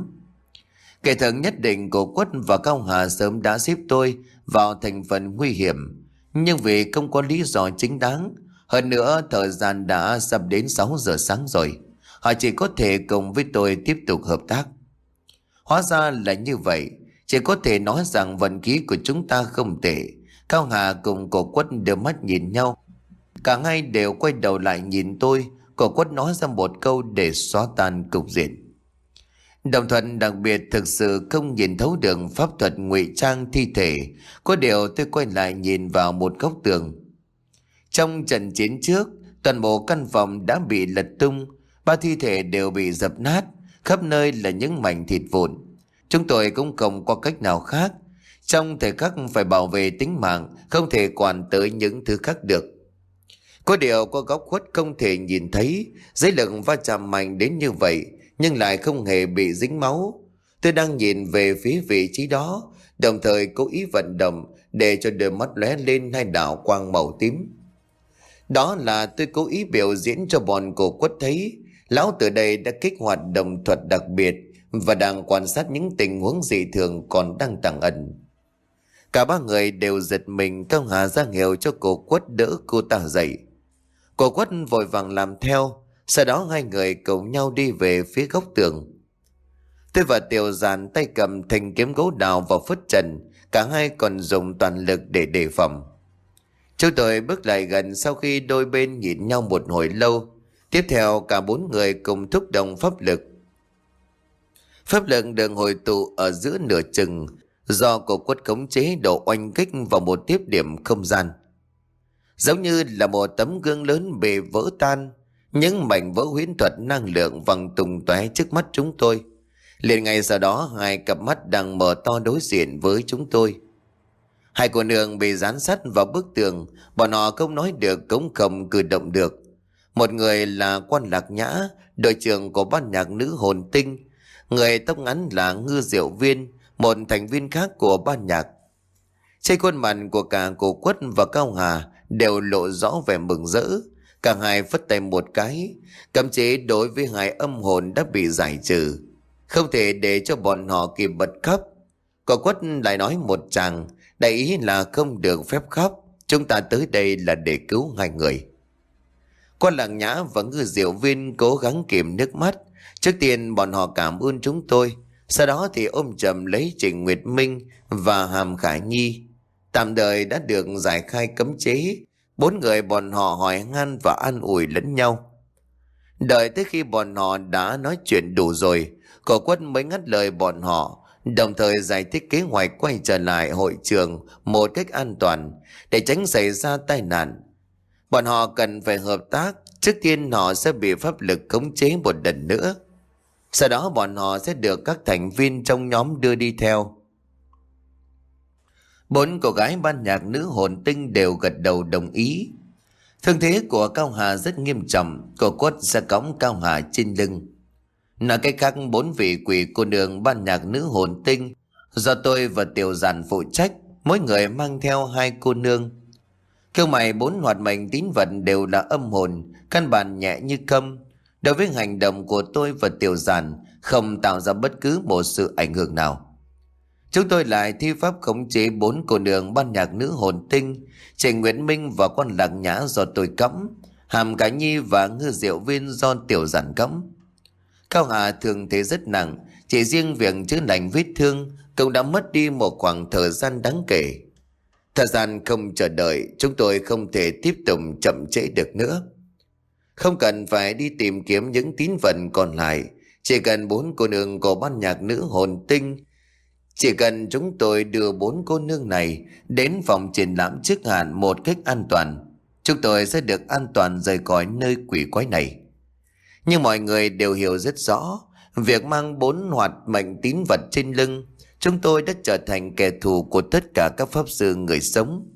Speaker 1: Kẻ thượng nhất định cổ quất và Cao Hà sớm đã xếp tôi vào thành phần nguy hiểm, nhưng vì không có lý do chính đáng, hơn nữa thời gian đã sắp đến sáu giờ sáng rồi, họ chỉ có thể cùng với tôi tiếp tục hợp tác. Hóa ra là như vậy. Chỉ có thể nói rằng vận khí của chúng ta không tệ. Cao Hà cùng cổ quất đưa mắt nhìn nhau, cả hai đều quay đầu lại nhìn tôi. Cổ quất nói ra một câu để xóa tan cục diện: "Đồng Thuận đặc biệt thực sự không nhìn thấu được pháp thuật ngụy trang thi thể." Có điều tôi quay lại nhìn vào một góc tường. Trong trận chiến trước, toàn bộ căn phòng đã bị lật tung, ba thi thể đều bị dập nát, khắp nơi là những mảnh thịt vụn. Chúng tôi cũng không có cách nào khác, trong thời khắc phải bảo vệ tính mạng, không thể quản tới những thứ khác được. Có điều có góc khuất không thể nhìn thấy, dưới lực va chạm mạnh đến như vậy nhưng lại không hề bị dính máu. Tôi đang nhìn về phía vị trí đó, đồng thời cố ý vận động để cho đôi mắt lóe lên hai đạo quang màu tím. Đó là tôi cố ý biểu diễn cho bọn cổ quất thấy lão từ đây đã kích hoạt đồng thuật đặc biệt và đang quan sát những tình huống dị thường còn đang tàng ẩn. Cả ba người đều giật mình. Cao Hà ra hiệu cho cổ quất đỡ cô ta dậy. Cổ quất vội vàng làm theo. Sau đó hai người cùng nhau đi về phía góc tường. Tôi và Tiểu Giàn tay cầm thanh kiếm gỗ đào vào phất trần, cả hai còn dùng toàn lực để đề phòng. Chúng tôi bước lại gần sau khi đôi bên nhìn nhau một hồi lâu. Tiếp theo cả bốn người cùng thúc động pháp lực. Pháp lực được hồi tụ ở giữa nửa chừng, do cổ quất khống chế độ oanh kích vào một tiếp điểm không gian. Giống như là một tấm gương lớn bị vỡ tan, những mảnh vỡ huyễn thuật năng lượng văng tung tóe trước mắt chúng tôi. Liền ngay sau đó hai cặp mắt đang mở to đối diện với chúng tôi. Hai cô nương bị dán sắt vào bức tường, bọn họ không nói được cũng không cử động được. Một người là Quan Lạc Nhã, đội trưởng của ban nhạc nữ hồn tinh. Người tóc ngắn là Ngư Diệu Viên, một thành viên khác của ban nhạc. Trên khuôn mặt của cả cổ quất và Cao Hà đều lộ rõ vẻ mừng rỡ. Cả hai phất tay một cái, cấm chế đối với hai âm hồn đã bị giải trừ, không thể để cho bọn họ kịp bật khóc. Cổ quất lại nói một tràng, đại ý là không được phép khóc, chúng ta tới đây là để cứu hai người. Quan Lạc Nhã và Ngư Diệu Viên cố gắng kìm nước mắt. Trước tiên bọn họ cảm ơn chúng tôi, sau đó thì ôm chầm lấy Trịnh Nguyệt Minh và Hàm Khả Nhi. Tạm thời đã được giải khai cấm chế. Bốn người bọn họ hỏi han và an ủi lẫn nhau. Đợi tới khi bọn họ đã nói chuyện đủ rồi, cổ quất mới ngắt lời bọn họ, đồng thời giải thích kế hoạch quay trở lại hội trường một cách an toàn để tránh xảy ra tai nạn. Bọn họ cần phải hợp tác. Trước tiên họ sẽ bị pháp lực khống chế một lần nữa, sau đó bọn họ sẽ được các thành viên trong nhóm đưa đi theo. Bốn cô gái ban nhạc nữ hồn tinh đều gật đầu đồng ý. Thương thế của Cao Hà rất nghiêm trọng, cô quất sẽ cõng Cao Hà trên lưng. Nói cách khác, bốn vị quỷ cô nương ban nhạc nữ hồn tinh do tôi và Tiểu Giàn phụ trách, mỗi người mang theo hai cô nương. Kêu mày bốn hoạt mệnh tín vật đều là âm hồn, căn bản nhẹ như câm. Đối với hành động của tôi và Tiểu Giàn không tạo ra bất cứ một sự ảnh hưởng nào. Chúng tôi lại thi pháp khống chế bốn cô nương ban nhạc nữ hồn tinh, Trịnh Nguyệt Minh và con Lạc Nhã do tôi cõng, Hàm Cá Nhi và Ngư Diệu Viên do Tiểu Giản cõng. Cao Hà thường thế rất nặng, chỉ riêng việc chữa lành vết thương cũng đã mất đi một khoảng thời gian đáng kể. Thời gian không chờ đợi, chúng tôi không thể tiếp tục chậm trễ được nữa. Không cần phải đi tìm kiếm những tín vật còn lại, chỉ cần bốn cô nương của ban nhạc nữ hồn tinh, chỉ cần chúng tôi đưa bốn cô nương này đến phòng triển lãm trước hạn một cách an toàn, chúng tôi sẽ được an toàn rời khỏi nơi quỷ quái này. Nhưng mọi người đều hiểu rất rõ, việc mang bốn hoạt mệnh tín vật trên lưng, chúng tôi đã trở thành kẻ thù của tất cả các pháp sư người sống.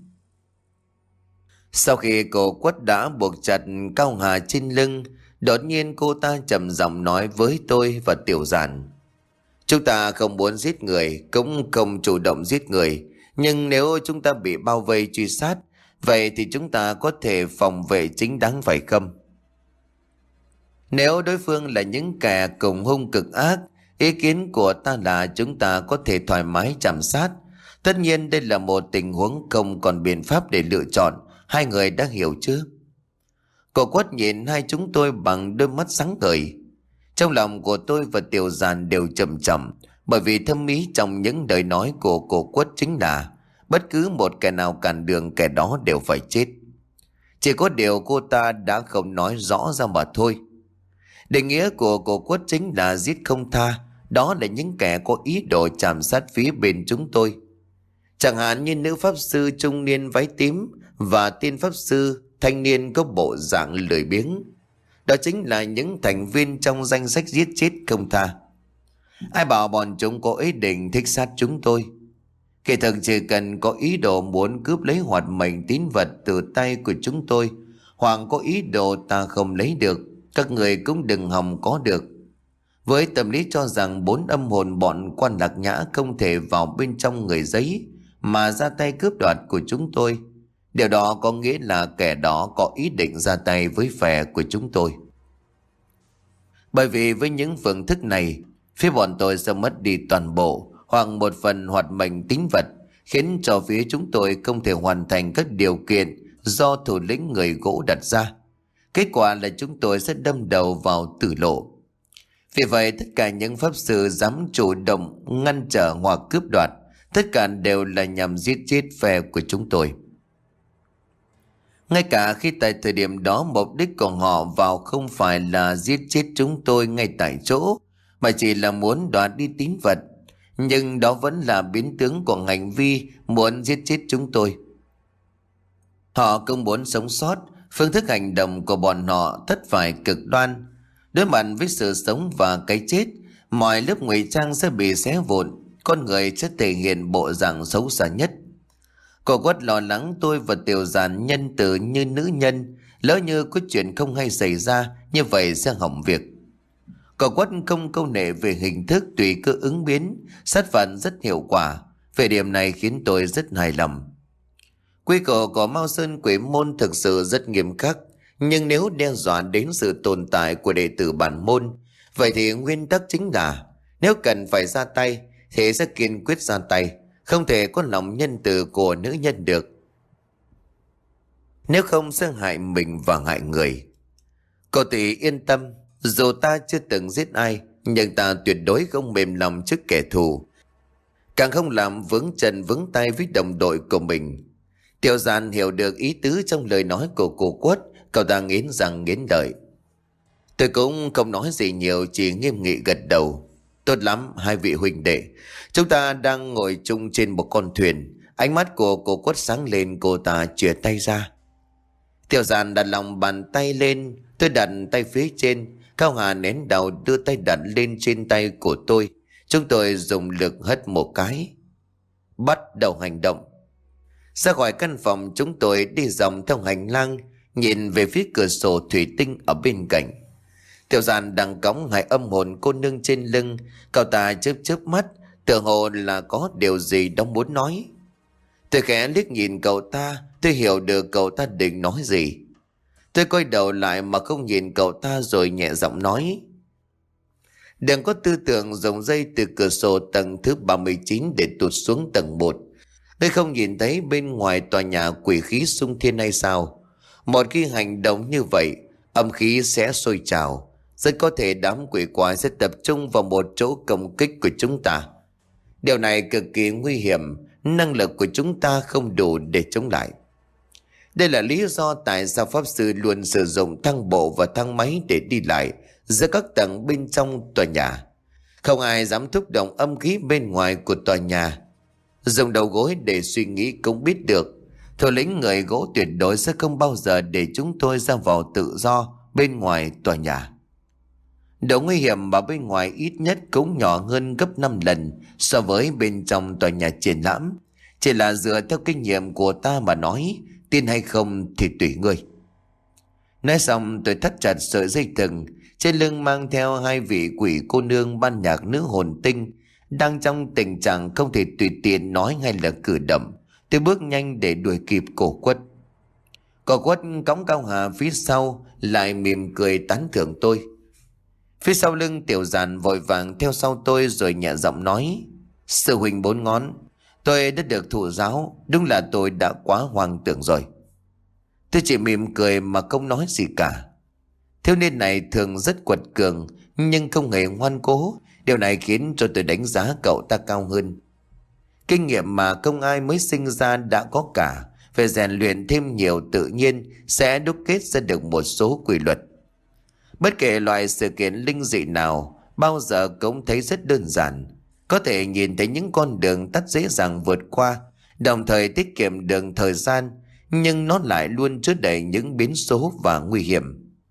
Speaker 1: Sau khi cô Quất đã buộc chặt Cao Hà trên lưng, đột nhiên cô ta trầm giọng nói với tôi và Tiểu Giản: chúng ta không muốn giết người, cũng không chủ động giết người, nhưng nếu chúng ta bị bao vây truy sát, vậy thì chúng ta có thể phòng vệ chính đáng phải không? Nếu đối phương là những kẻ cùng hung cực ác, ý kiến của ta là chúng ta có thể thoải mái chạm sát. Tất nhiên đây là một tình huống không còn biện pháp để lựa chọn, hai người đã hiểu chưa? Cô Quất nhìn hai chúng tôi bằng đôi mắt sáng ngời. Trong lòng của tôi và Tiểu Giản đều chậm chậm, bởi vì thâm ý trong những lời nói của cô Quất chính là bất cứ một kẻ nào cản đường kẻ đó đều phải chết. Chỉ có điều cô ta đã không nói rõ ra mà thôi. Định nghĩa của cô Quất chính là giết không tha, đó là những kẻ có ý đồ chạm sát phía bên chúng tôi. Chẳng hạn như nữ pháp sư trung niên váy tím và tiên pháp sư thanh niên có bộ dạng lười biếng. Đó chính là những thành viên trong danh sách giết chết không tha. Ai bảo bọn chúng có ý định thích sát chúng tôi? Kỳ thực chỉ cần có ý đồ muốn cướp lấy hoạt mệnh tín vật từ tay của chúng tôi, hoặc có ý đồ ta không lấy được, các người cũng đừng hòng có được. Với tâm lý cho rằng bốn âm hồn bọn quan Lạc Nhã không thể vào bên trong người giấy mà ra tay cướp đoạt của chúng tôi, điều đó có nghĩa là kẻ đó có ý định ra tay với phe của chúng tôi. Bởi vì với những phương thức này, phía bọn tôi sẽ mất đi toàn bộ hoặc một phần hoạt mệnh tín vật, khiến cho phía chúng tôi không thể hoàn thành các điều kiện do thủ lĩnh người gỗ đặt ra. Kết quả là chúng tôi sẽ đâm đầu vào tử lộ. Vì vậy tất cả những pháp sư dám chủ động ngăn trở hoặc cướp đoạt, tất cả đều là nhằm giết chết phe của chúng tôi. Ngay cả khi tại thời điểm đó mục đích của họ vào không phải là giết chết chúng tôi ngay tại chỗ, mà chỉ là muốn đoạt đi tín vật, nhưng đó vẫn là biến tướng của hành vi muốn giết chết chúng tôi. Họ không muốn sống sót, phương thức hành động của bọn họ thất bại cực đoan. Đối mặt với sự sống và cái chết, mọi lớp ngụy trang sẽ bị xé vụn, con người sẽ thể hiện bộ dạng xấu xa nhất. Cô Quất lo lắng tôi và Tiểu Giản nhân từ như nữ nhân, lỡ như có chuyện không hay xảy ra, như vậy sẽ hỏng việc. Cô Quất không câu nệ về hình thức tùy cơ ứng biến, sát phạt rất hiệu quả. Về điểm này khiến tôi rất hài lòng. Quy củ của Mao Sơn Quỷ Môn thực sự rất nghiêm khắc, nhưng nếu đe dọa đến sự tồn tại của đệ tử bản môn, vậy thì nguyên tắc chính là nếu cần phải ra tay thì sẽ kiên quyết ra tay, không thể có lòng nhân từ của nữ nhân được. Nếu không sẽ hại mình và hại người. Cậu tỷ yên tâm, dù ta chưa từng giết ai, nhưng ta tuyệt đối không mềm lòng trước kẻ thù, càng không làm vướng chân vướng tay với đồng đội của mình. Tiểu Giản hiểu được ý tứ trong lời nói của cô Quất, cậu ta nghiến răng nghiến lợi. Tôi cũng không nói gì nhiều, chỉ nghiêm nghị gật đầu. Tốt lắm hai vị huynh đệ, chúng ta đang ngồi chung trên một con thuyền. Ánh mắt của cô Quất sáng lên, cô ta chìa tay ra. Tiểu Giản đặt lòng bàn tay lên, tôi đặt tay phía trên. Cao Hà nén đầu đưa tay đặt lên trên tay của tôi. Chúng tôi dùng lực hất một cái. Bắt đầu hành động. Ra khỏi căn phòng, chúng tôi đi dòng theo hành lang, nhìn về phía cửa sổ thủy tinh ở bên cạnh. Tiểu Giản đang cõng hai âm hồn cô nương trên lưng, cậu ta chớp chớp mắt, tựa hồ là có điều gì đó muốn nói. Tôi khẽ liếc nhìn cậu ta, tôi hiểu được cậu ta định nói gì. Tôi quay đầu lại mà không nhìn cậu ta rồi nhẹ giọng nói: Đừng có tư tưởng dùng dây từ cửa sổ tầng thứ ba mươi chín để tụt xuống tầng một. Tôi không nhìn thấy bên ngoài tòa nhà quỷ khí xung thiên hay sao? Một khi hành động như vậy, âm khí sẽ sôi trào. Rất có thể đám quỷ quái sẽ tập trung vào một chỗ công kích của chúng ta. Điều này cực kỳ nguy hiểm, năng lực của chúng ta không đủ để chống lại. Đây là lý do tại sao Pháp Sư luôn sử dụng thang bộ và thang máy để đi lại giữa các tầng bên trong tòa nhà. Không ai dám thúc động âm khí bên ngoài của tòa nhà. Dùng đầu gối để suy nghĩ cũng biết được, thủ lĩnh người gỗ tuyệt đối sẽ không bao giờ để chúng tôi ra vào tự do bên ngoài tòa nhà. Độ nguy hiểm mà bên ngoài ít nhất cũng nhỏ hơn gấp năm lần so với bên trong tòa nhà triển lãm. Chỉ là dựa theo kinh nghiệm của ta mà nói, tin hay không thì tùy ngươi. Nói xong tôi thắt chặt sợi dây thừng, trên lưng mang theo hai vị quỷ cô nương ban nhạc nữ hồn tinh, đang trong tình trạng không thể tùy tiện nói hay là cử động. Tôi bước nhanh để đuổi kịp cổ quất. Cổ quất cõng cao hà phía sau lại mỉm cười tán thưởng tôi. Phía sau lưng Tiểu Giản vội vàng theo sau tôi rồi nhẹ giọng nói: Sư huynh bốn ngón, tôi đã được thụ giáo, đúng là tôi đã quá hoang tưởng rồi. Tôi chỉ mỉm cười mà không nói gì cả. Thiếu niên này thường rất quật cường nhưng không hề ngoan cố. Điều này khiến cho tôi đánh giá cậu ta cao hơn. Kinh nghiệm mà không ai mới sinh ra đã có cả, phải rèn luyện thêm nhiều tự nhiên sẽ đúc kết ra được một số quy luật. Bất kể loại sự kiện linh dị nào, bao giờ cũng thấy rất đơn giản. Có thể nhìn thấy những con đường tắt dễ dàng vượt qua, đồng thời tiết kiệm được thời gian, nhưng nó lại luôn chứa đầy những biến số và nguy hiểm.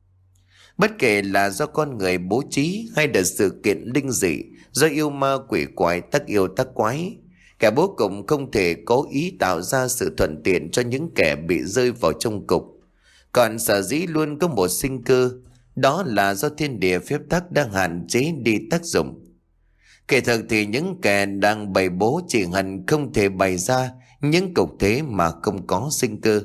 Speaker 1: Bất kể là do con người bố trí hay là sự kiện linh dị, do yêu ma quỷ quái tác yêu tác quái, kẻ bố cục không thể cố ý tạo ra sự thuận tiện cho những kẻ bị rơi vào trong cục. Còn sở dĩ luôn có một sinh cơ, đó là do thiên địa phép tắc đang hạn chế đi tác dụng. Kể thực thì những kẻ đang bày bố chỉ hẳn không thể bày ra những cục thế mà không có sinh cơ.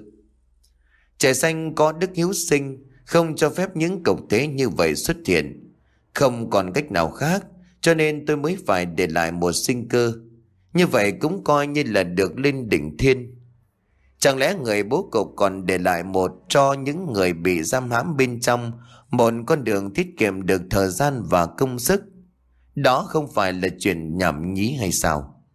Speaker 1: Trời xanh có đức hiếu sinh, không cho phép những cục thế như vậy xuất hiện. Không còn cách nào khác, cho nên tôi mới phải để lại một sinh cơ. Như vậy cũng coi như là được lên đỉnh thiên. Chẳng lẽ người bố cục còn để lại một cho những người bị giam hãm bên trong một con đường tiết kiệm được thời gian và công sức? Đó không phải là chuyện nhảm nhí hay sao?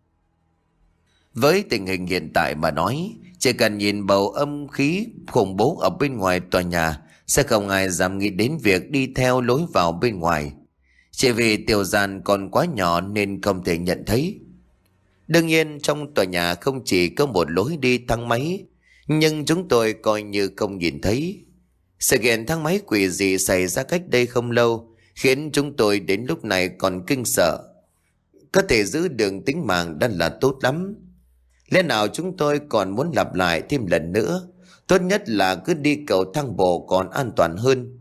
Speaker 1: Với tình hình hiện tại mà nói, chỉ cần nhìn bầu âm khí khủng bố ở bên ngoài tòa nhà, sẽ không ai dám nghĩ đến việc đi theo lối vào bên ngoài. Chỉ vì Tiểu Giản còn quá nhỏ nên không thể nhận thấy. Đương nhiên trong tòa nhà không chỉ có một lối đi thang máy, nhưng chúng tôi coi như không nhìn thấy. Sự kiện thang máy quỷ dị xảy ra cách đây không lâu khiến chúng tôi đến lúc này còn kinh sợ. Có thể giữ được tính mạng đã là tốt lắm. Lẽ nào chúng tôi còn muốn lặp lại thêm lần nữa? Tốt nhất là cứ đi cầu thang bộ còn an toàn hơn.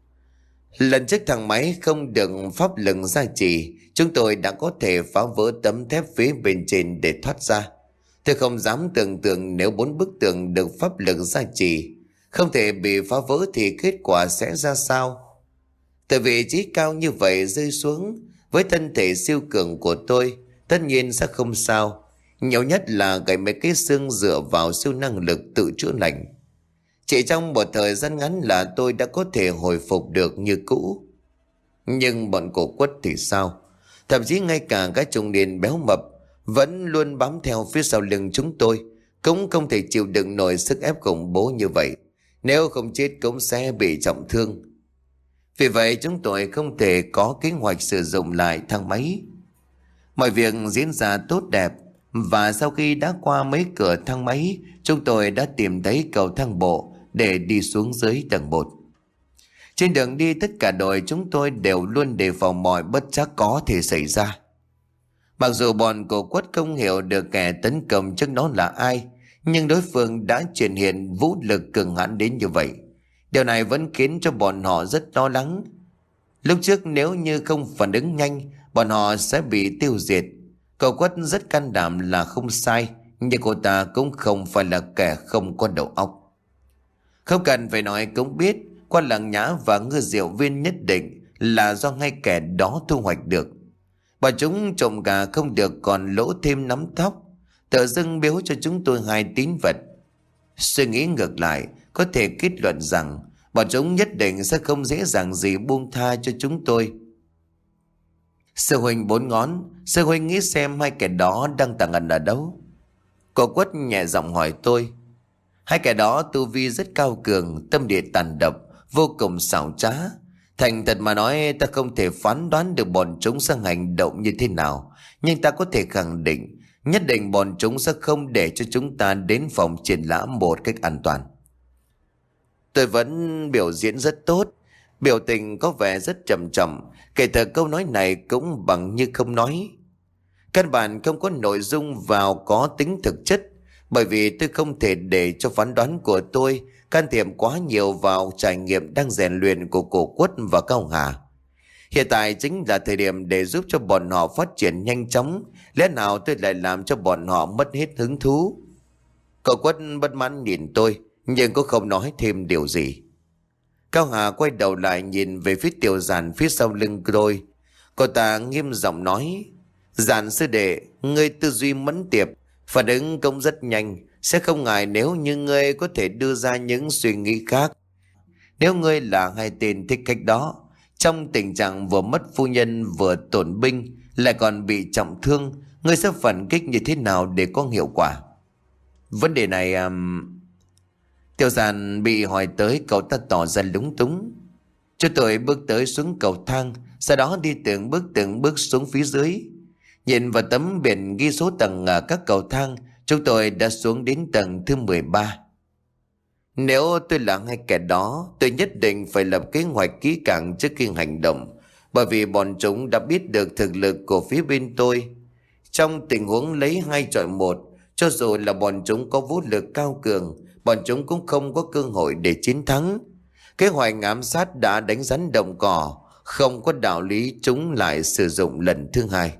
Speaker 1: Lần trước thang máy không được pháp lực gia trì, chúng tôi đã có thể phá vỡ tấm thép phía bên trên để thoát ra. Tôi không dám tưởng tượng nếu bốn bức tường được pháp lực gia trì không thể bị phá vỡ thì kết quả sẽ ra sao? Từ vị trí cao như vậy rơi xuống, với thân thể siêu cường của tôi, tất nhiên sẽ không sao. Nhiều nhất là gãy mấy cái xương dựa vào siêu năng lực tự chữa lành. Chỉ trong một thời gian ngắn là tôi đã có thể hồi phục được như cũ. Nhưng bọn cổ quất thì sao? Thậm chí ngay cả cái trung niên béo mập vẫn luôn bám theo phía sau lưng chúng tôi, cũng không thể chịu đựng nổi sức ép khủng bố như vậy. Nếu không chết cũng sẽ bị trọng thương. Vì vậy chúng tôi không thể có kế hoạch sử dụng lại thang máy. Mọi việc diễn ra tốt đẹp, và sau khi đã qua mấy cửa thang máy, chúng tôi đã tìm thấy cầu thang bộ để đi xuống dưới tầng một. Trên đường đi, tất cả đội chúng tôi đều luôn đề phòng mọi bất trắc có thể xảy ra. Mặc dù bọn cổ quất không hiểu được kẻ tấn công trước đó là ai, nhưng đối phương đã triển hiện vũ lực cường hãn đến như vậy. Điều này vẫn khiến cho bọn họ rất lo lắng. Lúc trước nếu như không phản ứng nhanh, bọn họ sẽ bị tiêu diệt. Cậu quất rất can đảm là không sai, nhưng cô ta cũng không phải là kẻ không có đầu óc. Không cần phải nói cũng biết, Quan Lăng Nhã và Ngư Diệu Viên nhất định là do ngay kẻ đó thu hoạch được. Bọn chúng trộm gà không được còn lỗ thêm nắm tóc, tự dưng biếu cho chúng tôi hai tín vật. Suy nghĩ ngược lại, có thể kết luận rằng bọn chúng nhất định sẽ không dễ dàng gì buông tha cho chúng tôi. Sư huynh bốn ngón, sư huynh nghĩ xem hai kẻ đó đang tàng ẩn ở đâu? Cô Quất nhẹ giọng hỏi tôi. Hai kẻ đó tu vi rất cao cường, tâm địa tàn độc, vô cùng xảo trá. Thành thật mà nói, ta không thể phán đoán được bọn chúng sẽ hành động như thế nào, nhưng ta có thể khẳng định nhất định bọn chúng sẽ không để cho chúng ta đến phòng triển lãm một cách an toàn. Tôi vẫn biểu diễn rất tốt, biểu tình có vẻ rất trầm trọng, kể từ câu nói này cũng bằng như không nói. Căn bản không có nội dung vào có tính thực chất, bởi vì tôi không thể để cho phán đoán của tôi can thiệp quá nhiều vào trải nghiệm đang rèn luyện của Cổ Quất và Cao Hà. Hiện tại chính là thời điểm để giúp cho bọn họ phát triển nhanh chóng, lẽ nào tôi lại làm cho bọn họ mất hết hứng thú? Cậu Quất bất mãn nhìn tôi, nhưng cũng không nói thêm điều gì. Cao Hà quay đầu lại nhìn về phía Tiểu Giản phía sau lưng tôi. Cô ta nghiêm giọng nói: Giản sư đệ, ngươi tư duy mẫn tiệp, phản ứng cũng rất nhanh, sẽ không ngại nếu như ngươi có thể đưa ra những suy nghĩ khác. Nếu ngươi là hai tên thích khách đó, trong tình trạng vừa mất phu nhân vừa tổn binh, lại còn bị trọng thương, ngươi sẽ phản kích như thế nào để có hiệu quả? Vấn đề này... Um... Tiểu Giản bị hỏi tới, cậu ta tỏ ra lúng túng. Cho tôi bước tới xuống cầu thang, sau đó đi từng bước từng bước xuống phía dưới. Nhìn vào tấm biển ghi số tầng ở các cầu thang, chúng tôi đã xuống đến tầng thứ mười ba. Nếu tôi là hai kẻ đó, tôi nhất định phải lập kế hoạch kỹ càng trước khi hành động, bởi vì bọn chúng đã biết được thực lực của phía bên tôi. Trong tình huống lấy hai chọi một, cho dù là bọn chúng có vũ lực cao cường, bọn chúng cũng không có cơ hội để chiến thắng. Kế hoạch ám sát đã đánh rắn động cỏ, không có đạo lý chúng lại sử dụng lần thứ hai.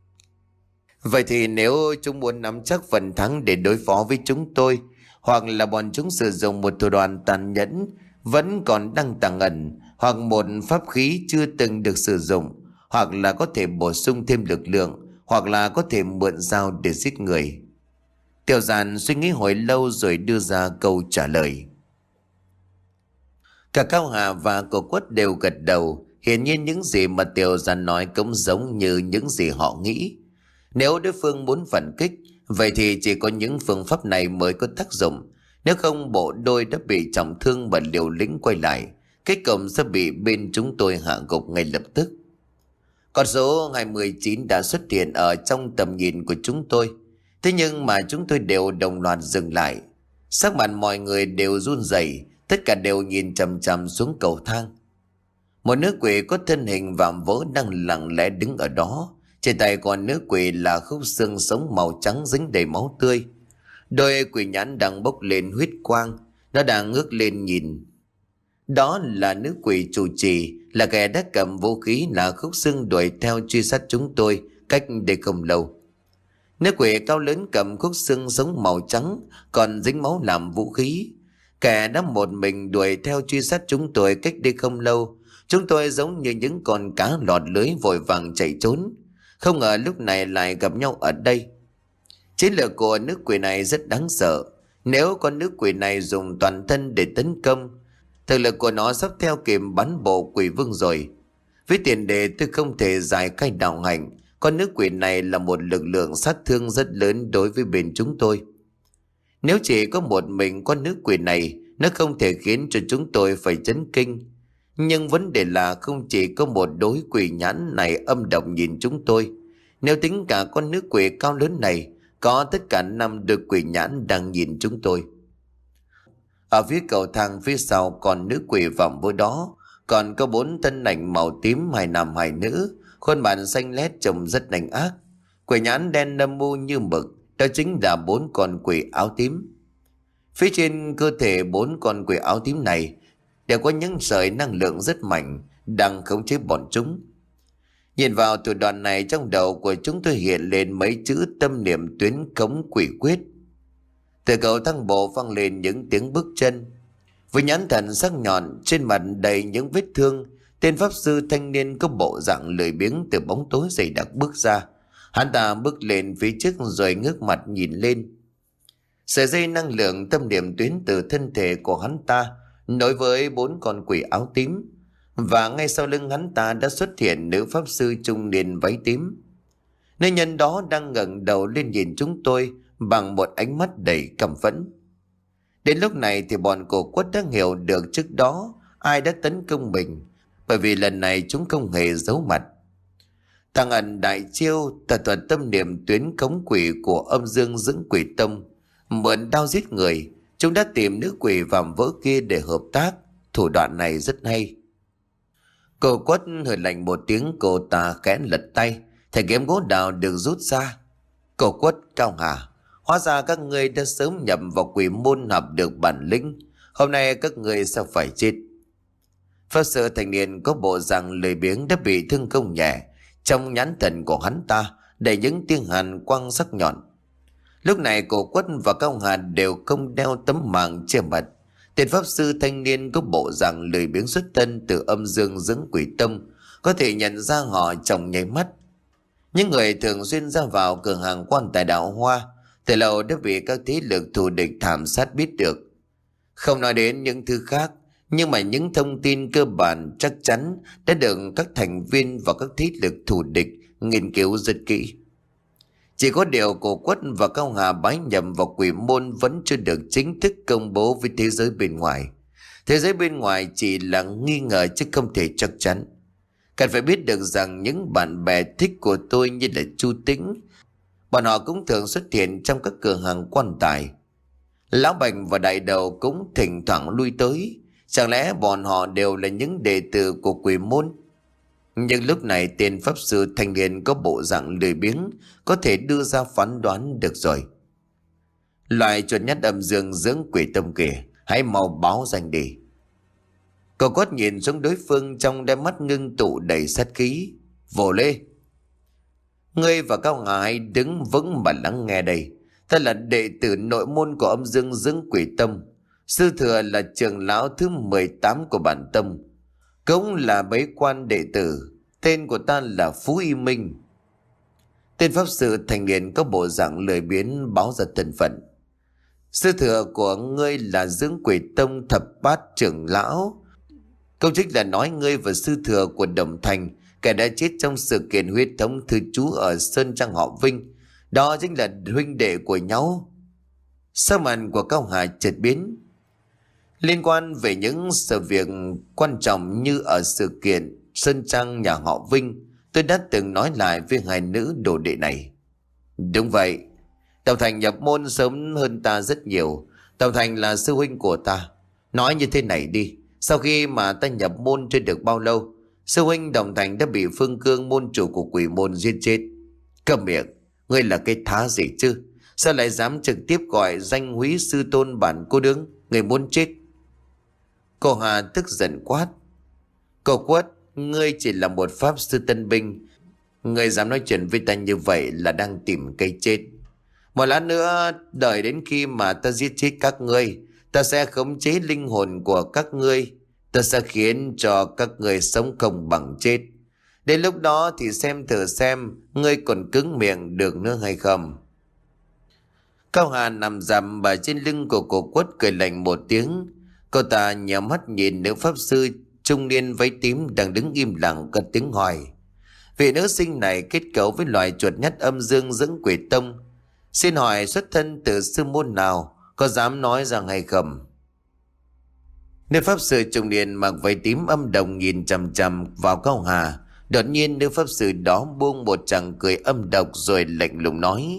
Speaker 1: Vậy thì nếu chúng muốn nắm chắc phần thắng để đối phó với chúng tôi, hoặc là bọn chúng sử dụng một thủ đoạn tàn nhẫn vẫn còn đang tàng ẩn, hoặc một pháp khí chưa từng được sử dụng, hoặc là có thể bổ sung thêm lực lượng, hoặc là có thể mượn dao để giết người. Tiểu Giản suy nghĩ hồi lâu rồi đưa ra câu trả lời. Cả Cao Hà và Cổ Quất đều gật đầu. Hiển nhiên những gì mà Tiểu Giản nói cũng giống như những gì họ nghĩ. Nếu đối phương muốn phản kích, vậy thì chỉ có những phương pháp này mới có tác dụng. Nếu không, bộ đôi đã bị trọng thương và liều lĩnh quay lại, kết cục sẽ bị bên chúng tôi hạ gục ngay lập tức. Con số hai mươi chín đã xuất hiện ở trong tầm nhìn của chúng tôi. Thế nhưng mà chúng tôi đều đồng loạt dừng lại. Sắc mặt mọi người đều run rẩy, tất cả đều nhìn chằm chằm xuống cầu thang. Một nữ quỷ có thân hình vạm vỡ đang lặng lẽ đứng ở đó. Trên tay còn nữ quỷ là khúc xương sống màu trắng dính đầy máu tươi. Đôi quỷ nhãn đang bốc lên huyết quang, nó đang ngước lên nhìn. Đó là nữ quỷ chủ trì, là kẻ đã cầm vũ khí là khúc xương đuổi theo truy sát chúng tôi cách đây không lâu. Nữ quỷ cao lớn cầm khúc xương sống màu trắng còn dính máu làm vũ khí. Kẻ đã một mình đuổi theo truy sát chúng tôi cách đây không lâu. Chúng tôi giống như những con cá lọt lưới vội vàng chạy trốn. Không ngờ lúc này lại gặp nhau ở đây. Chiến lược của nữ quỷ này rất đáng sợ. Nếu con nữ quỷ này dùng toàn thân để tấn công, thực lực của nó sắp theo kịp bắn bộ quỷ vương rồi. Với tiền đề tôi không thể giải khai đạo hành, con nữ quỷ này là một lực lượng sát thương rất lớn đối với bên chúng tôi. Nếu chỉ có một mình con nữ quỷ này, nó không thể khiến cho chúng tôi phải chấn kinh. Nhưng vấn đề là không chỉ có một đối quỷ nhãn này âm độc nhìn chúng tôi. Nếu tính cả con nữ quỷ cao lớn này, có tất cả năm đôi quỷ nhãn đang nhìn chúng tôi. Ở phía cầu thang phía sau còn nữ quỷ vòng với đó, còn có bốn thân ảnh màu tím, hai nam hai nữ, khuôn mặt xanh lét trông rất đành ác. Quỷ nhãn đen âm u như mực, đó chính là bốn con quỷ áo tím. Phía trên cơ thể bốn con quỷ áo tím này đều có những sợi năng lượng rất mạnh đang khống chế bọn chúng. Nhìn vào thủ đoạn này, trong đầu của chúng tôi hiện lên mấy chữ tâm niệm tuyến khống quỷ quyết. Từ cầu thang bộ vang lên những tiếng bước chân. Với nhãn thần sắc nhọn, trên mặt đầy những vết thương, Tên pháp sư thanh niên có bộ dạng lười biếng từ bóng tối dày đặc bước ra. Hắn ta bước lên phía trước rồi ngước mặt nhìn lên. Sợi dây năng lượng tâm niệm tuyến từ thân thể của hắn ta nối với bốn con quỷ áo tím, và ngay sau lưng hắn ta đã xuất hiện nữ pháp sư trung niên váy tím. Nữ nhân đó đang ngẩng đầu lên nhìn chúng tôi bằng một ánh mắt đầy căm phẫn. Đến lúc này thì bọn cổ quất đã hiểu được trước đó ai đã tấn công mình, bởi vì lần này chúng không hề giấu mặt. Thằng ẩn đại chiêu tà thuật tâm niệm tuyến cống quỷ của âm dương dưỡng quỷ tông, mượn đao giết người. Chúng đã tìm nữ quỷ vạm vỡ kia để hợp tác. Thủ đoạn này rất hay. Cô quất hừ lạnh một tiếng, cô ta khẽ lật tay, thẻ kiếm gỗ đào được rút ra. Cô quất, Cao Hà, hóa ra các ngươi đã sớm nhập vào quỷ môn học được bản lĩnh. Hôm nay các ngươi sẽ phải chết. Pháp sư thanh niên có bộ dạng lười biếng đã bị thương không nhẹ. Trong nhãn thần của hắn ta đầy những tia hàn quang sắc nhọn. Lúc này cổ quất và Cao Hà đều không đeo tấm màng che mặt. Tên pháp sư thanh niên có bộ dạng lười biếng xuất thân từ âm dương dưỡng quỷ tông, có thể nhận ra họ trong nháy mắt. Những người thường xuyên ra vào cửa hàng quan tài đạo Hoa từ lâu đã bị các thế lực thù địch thảm sát biết được. Không nói đến những thứ khác, nhưng mà những thông tin cơ bản chắc chắn đã được các thành viên và các thế lực thù địch nghiên cứu rất kỹ. Chỉ có điều cổ quất và Cao Hà bái nhầm vào quỷ môn vẫn chưa được chính thức công bố với thế giới bên ngoài. Thế giới bên ngoài chỉ là nghi ngờ chứ không thể chắc chắn. Cần phải biết được rằng những bạn bè thích của tôi như là Chu Tĩnh, bọn họ cũng thường xuất hiện trong các cửa hàng quan tài. Lão Bạch và Đại Đầu cũng thỉnh thoảng lui tới. Chẳng lẽ bọn họ đều là những đệ tử của quỷ môn? Nhưng lúc này tên pháp sư thanh niên có bộ dạng lười biếng có thể đưa ra phán đoán được rồi. Loại chuột nhắt âm dương dưỡng quỷ tâm kìa, hãy mau báo danh đi. Cậu quát nhìn xuống đối phương trong đôi mắt ngưng tụ đầy sát khí. Vồ lê! Ngươi và Cao Hà hãy đứng vững mà lắng nghe đây. Ta là đệ tử nội môn của âm dương dưỡng quỷ tâm. Sư thừa là trưởng lão thứ mười tám của bản tâm, cũng là bế quan đệ tử. Tên của ta là Phú Y Minh. Tên pháp sư thanh niên có bộ dạng lười biếng báo ra thân phận. Sư thừa của ngươi là dưỡng quỷ tông thập bát trưởng lão. Câu trích là nói ngươi và sư thừa của Đồng Thành, kẻ đã chết trong sự kiện huyết thống thư trú ở Sơn Trang họ Vinh, đó chính là huynh đệ của nhau. Sắc mặt của Cao Hà chợt biến. Liên quan về những sự việc quan trọng như ở sự kiện Sơn Trang nhà họ Vinh, tôi đã từng nói lại với hai nữ đồ đệ này. Đúng vậy, Đồng Thành nhập môn sớm hơn ta rất nhiều. Đồng Thành là sư huynh của ta. Nói như thế này đi, sau khi mà ta nhập môn chưa được bao lâu, sư huynh Đồng Thành đã bị Phương Cương, môn chủ của quỷ môn, giết chết. Câm miệng, ngươi là cái thá gì chứ? Sao lại dám trực tiếp gọi danh húy sư tôn bản cô đương? Người muốn chết. Cô Hà tức giận quát. Cô Quất, ngươi chỉ là một pháp sư tân binh. Ngươi dám nói chuyện với ta như vậy là đang tìm cái chết. Một lát nữa, đợi đến khi mà ta giết chết các ngươi, ta sẽ khống chế linh hồn của các ngươi. Ta sẽ khiến cho các ngươi sống không bằng chết. Đến lúc đó thì xem thử xem ngươi còn cứng miệng được nữa hay không. Cao Hà nằm dằm và trên lưng của cô Quất cười lạnh một tiếng. Cô ta nhắm mắt nhìn nữ pháp sư trung niên váy tím đang đứng im lặng cất tiếng hỏi. Vị nữ sinh này kết cấu với loài chuột nhắt âm dương dưỡng quỷ tông. Xin hỏi xuất thân từ sư môn nào, có dám nói rằng hay không? Nữ pháp sư trung niên mặc váy tím âm đồng nhìn chằm chằm vào Cao Hà. Đột nhiên nữ pháp sư đó buông một tràng cười âm độc rồi lạnh lùng nói.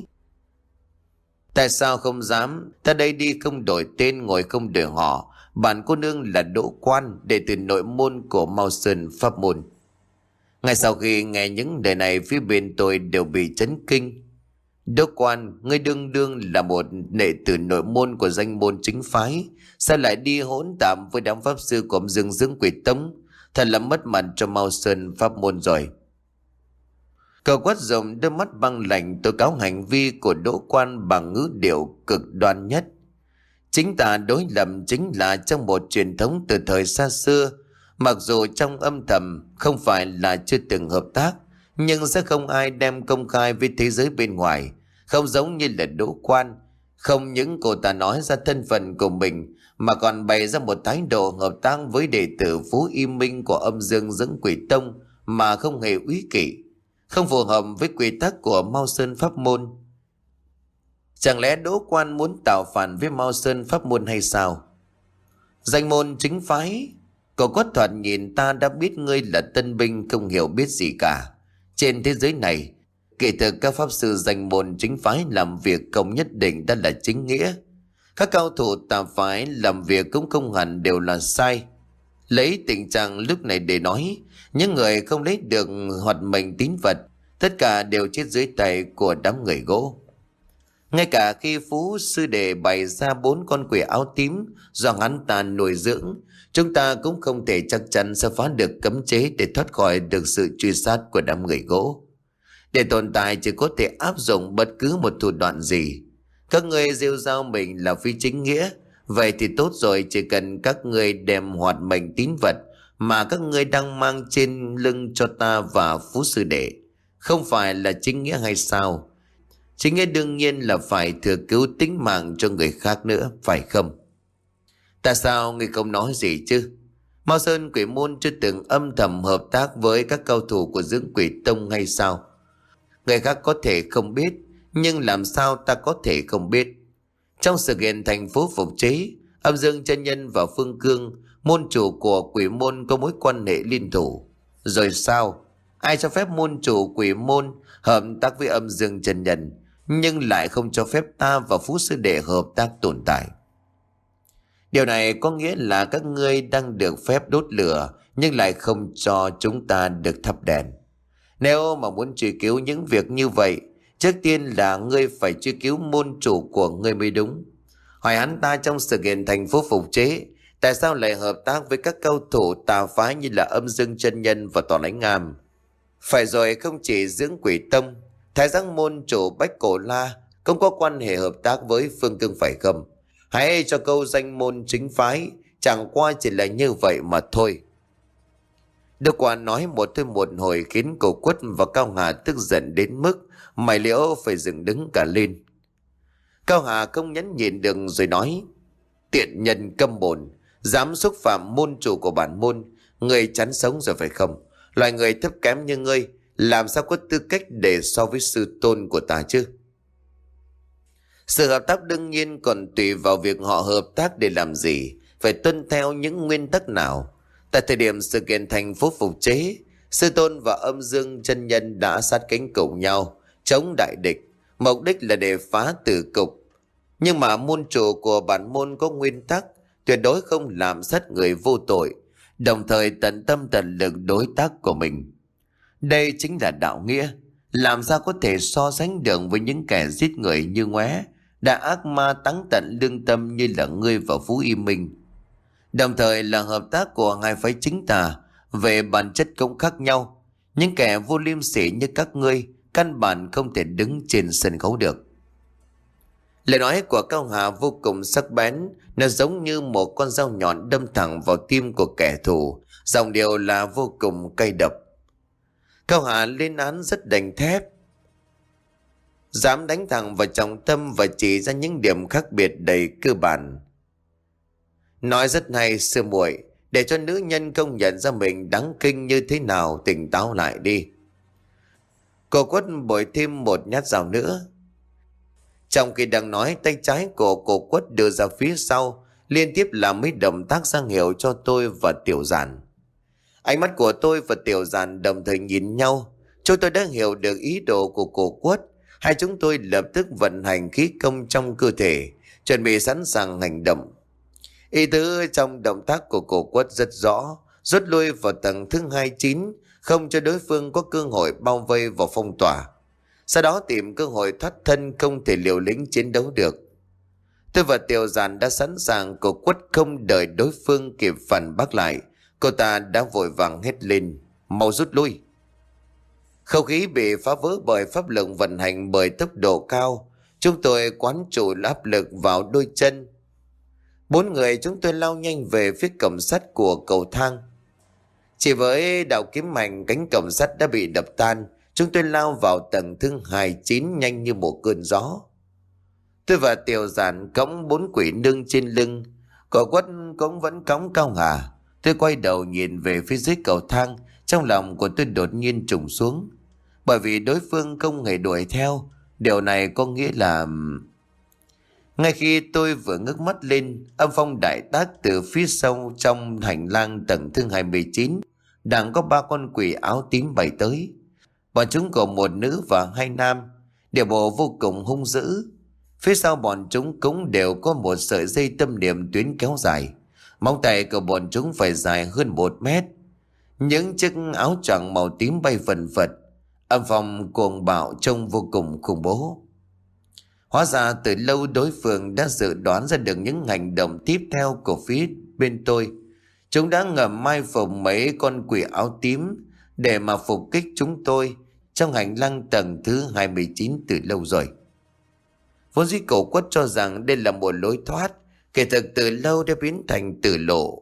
Speaker 1: Tại sao không dám? Ta đây đi không đổi tên, ngồi không đổi họ. Bản cô nương là Đỗ Quan, đệ tử nội môn của Mao Sơn pháp môn. Ngay sau khi nghe những lời này, phía bên tôi đều bị chấn kinh. Đỗ Quan, ngươi đương đương là một đệ tử nội môn của danh môn chính phái, sao lại đi hỗn tạp với đám pháp sư của Dương dưỡng quỷ tông? Thật là mất mặt cho Mao Sơn pháp môn rồi. Cậu Quát dùng đôi mắt băng lạnh tố cáo hành vi của Đỗ Quan bằng ngữ điệu cực đoan nhất. Chính tà đối lập chính là trong một truyền thống từ thời xa xưa, Mặc dù trong âm thầm không phải là chưa từng hợp tác, nhưng sẽ không ai đem công khai với thế giới bên ngoài. Không giống như là Đỗ Quan, không những cô ta nói ra thân phận của mình mà còn bày ra một thái độ hợp tác với đệ tử Phú Y Minh của âm dương Dưỡng Quỷ Tông mà không hề úy kỵ, không phù hợp với quy tắc của Mao Sơn Pháp Môn. Chẳng lẽ Đỗ Quan muốn tạo phản với Mao Sơn Pháp Môn hay sao? Danh môn chính phái, cậu có thoạt nhìn ta đã biết ngươi là tân binh không hiểu biết gì cả. Trên thế giới này, kể từ các pháp sư danh môn chính phái làm việc không nhất định đã là chính nghĩa. Các cao thủ tà phái làm việc cũng không hẳn đều là sai. Lấy tình trạng lúc này để nói, những người không lấy được hoạt mệnh tín vật, tất cả đều chết dưới tay của đám người gỗ. Ngay cả khi Phú Sư Đệ bày ra bốn con quỷ áo tím do hắn ta nuôi dưỡng, chúng ta cũng không thể chắc chắn sẽ phá được cấm chế để thoát khỏi được sự truy sát của đám người gỗ. Để tồn tại chỉ có thể áp dụng bất cứ một thủ đoạn gì. Các ngươi rêu rao mình là phi chính nghĩa, vậy thì tốt rồi, chỉ cần các ngươi đem hoạt mệnh tín vật mà các ngươi đang mang trên lưng cho ta và Phú Sư Đệ, không phải là chính nghĩa hay sao? Chính nghĩa đương nhiên là phải thừa cứu tính mạng cho người khác nữa, phải không? Tại sao ngươi không nói gì chứ? Mao Sơn Quỷ Môn chưa từng âm thầm hợp tác với các cao thủ của Dưỡng Quỷ Tông hay sao? Người khác có thể không biết, nhưng làm sao ta có thể không biết? Trong sự kiện thành phố phục chế, Âm Dương Chân Nhân và Phương Cương, môn chủ của Quỷ Môn có mối quan hệ liên thủ. Rồi sao? Ai cho phép môn chủ Quỷ Môn hợp tác với Âm Dương Chân Nhân, nhưng lại không cho phép ta và Phú Sư Đệ hợp tác tồn tại? Điều này có nghĩa là các ngươi đang được phép đốt lửa, nhưng lại không cho chúng ta được thắp đèn. Nếu mà muốn truy cứu những việc như vậy, trước tiên là ngươi phải truy cứu môn chủ của ngươi mới đúng. Hỏi hắn ta trong sự kiện thành phố phục chế, tại sao lại hợp tác với các cao thủ tà phái như là Âm Dương Chân Nhân và Toàn Ánh Ngam? Phải rồi, không chỉ Dưỡng Quỷ Tông, Thái Giang môn chủ Bách Cổ La cũng có quan hệ hợp tác với Phương Cương phải không? Hãy cho câu danh môn chính phái, chẳng qua chỉ là như vậy mà thôi. Đức Quan nói một thôi một hồi khiến Cổ Quất và Cao Hà tức giận đến mức mày liễu phải dựng đứng cả lên. Cao Hà không nhẫn nhịn được rồi nói: Tiện nhân câm bồn, dám xúc phạm môn chủ của bản môn, ngươi chán sống rồi phải không? Loài người thấp kém như ngươi làm sao có tư cách để so với sư tôn của ta chứ? Sự hợp tác đương nhiên còn tùy vào việc họ hợp tác để làm gì, phải tuân theo những nguyên tắc nào. Tại thời điểm sự kiện thành phố phục chế, sư tôn và Âm Dương Chân Nhân đã sát cánh cùng nhau chống đại địch, mục đích là để phá tử cục. Nhưng mà môn chủ của bản môn có nguyên tắc tuyệt đối không làm sát người vô tội, đồng thời tận tâm tận lực đối tác của mình. Đây chính là đạo nghĩa, làm sao có thể so sánh được với những kẻ giết người như ngoé, đã ác ma táng tận lương tâm như là ngươi và Phú Y Minh. Đồng thời là hợp tác của hai phái chính tà, về bản chất cũng khác nhau. Những kẻ vô liêm sỉ như các ngươi căn bản không thể đứng trên sân khấu được. Lời nói của Cao Hà vô cùng sắc bén, nó giống như một con dao nhọn đâm thẳng vào tim của kẻ thù, giọng điệu là vô cùng cay độc. Cao Hà lên án rất đành thép, dám đánh thẳng vào trọng tâm và chỉ ra những điểm khác biệt đầy cơ bản. Nói rất hay sư muội, để cho nữ nhân công nhận ra mình đáng kinh như thế nào, tỉnh táo lại đi. Cô Quất bội thêm một nhát dao nữa. Trong khi đang nói, tay trái của cô Quất đưa ra phía sau, liên tiếp làm mấy động tác ra hiệu cho tôi và Tiểu Giản. Ánh mắt của tôi và Tiểu Giản đồng thời nhìn nhau. Chúng tôi đã hiểu được ý đồ của cô Quất. Hai chúng tôi lập tức vận hành khí công trong cơ thể, chuẩn bị sẵn sàng hành động. Ý tứ trong động tác của cô Quất rất rõ: rút lui vào tầng thứ hai mươi chín, không cho đối phương có cơ hội bao vây và phong tỏa. Sau đó tìm cơ hội thoát thân, không thể liều lĩnh chiến đấu được. Tôi và Tiểu Giản đã sẵn sàng. Cô Quất không đợi đối phương kịp phản bác lại, cô ta đã vội vàng hét lên: mau rút lui! Không khí bị phá vỡ bởi pháp lực vận hành bởi tốc độ cao. Chúng tôi quán chủ áp lực vào đôi chân. Bốn người chúng tôi lao nhanh về phía cổng sắt của cầu thang. Chỉ với đạo kiếm mạnh, cánh cổng sắt đã bị đập tan. Chúng tôi lao vào tầng thứ hai mươi chín nhanh như một cơn gió. Tôi và Tiểu Giản cõng bốn quỷ nương trên lưng. Cậu Quất cũng vẫn cõng Cao Hà. Tôi quay đầu nhìn về phía dưới cầu thang. Trong lòng của tôi đột nhiên trùng xuống. Bởi vì đối phương không hề đuổi theo. Điều này có nghĩa là... Ngay khi tôi vừa ngước mắt lên, âm phong đại tác từ phía sau trong hành lang tầng thứ hai mươi chín. Đang có ba con quỷ áo tím bay tới. Bọn chúng gồm một nữ và hai nam, điệu bộ vô cùng hung dữ. Phía sau bọn chúng cũng đều có một sợi dây tâm niệm tuyến kéo dài. Móng tay của bọn chúng phải dài hơn một mét. Những chiếc áo choàng màu tím bay phần phật. Âm phong cuồng bạo trông vô cùng khủng bố. Hóa ra từ lâu đối phương đã dự đoán ra được những hành động tiếp theo của phía bên tôi. Chúng đã ngầm mai phục mấy con quỷ áo tím để mà phục kích chúng tôi trong hành lang tầng thứ hai mươi chín từ lâu rồi. Vốn dĩ Cổ Quất cho rằng đây là một lối thoát, kể thực từ lâu đã biến thành tử lộ.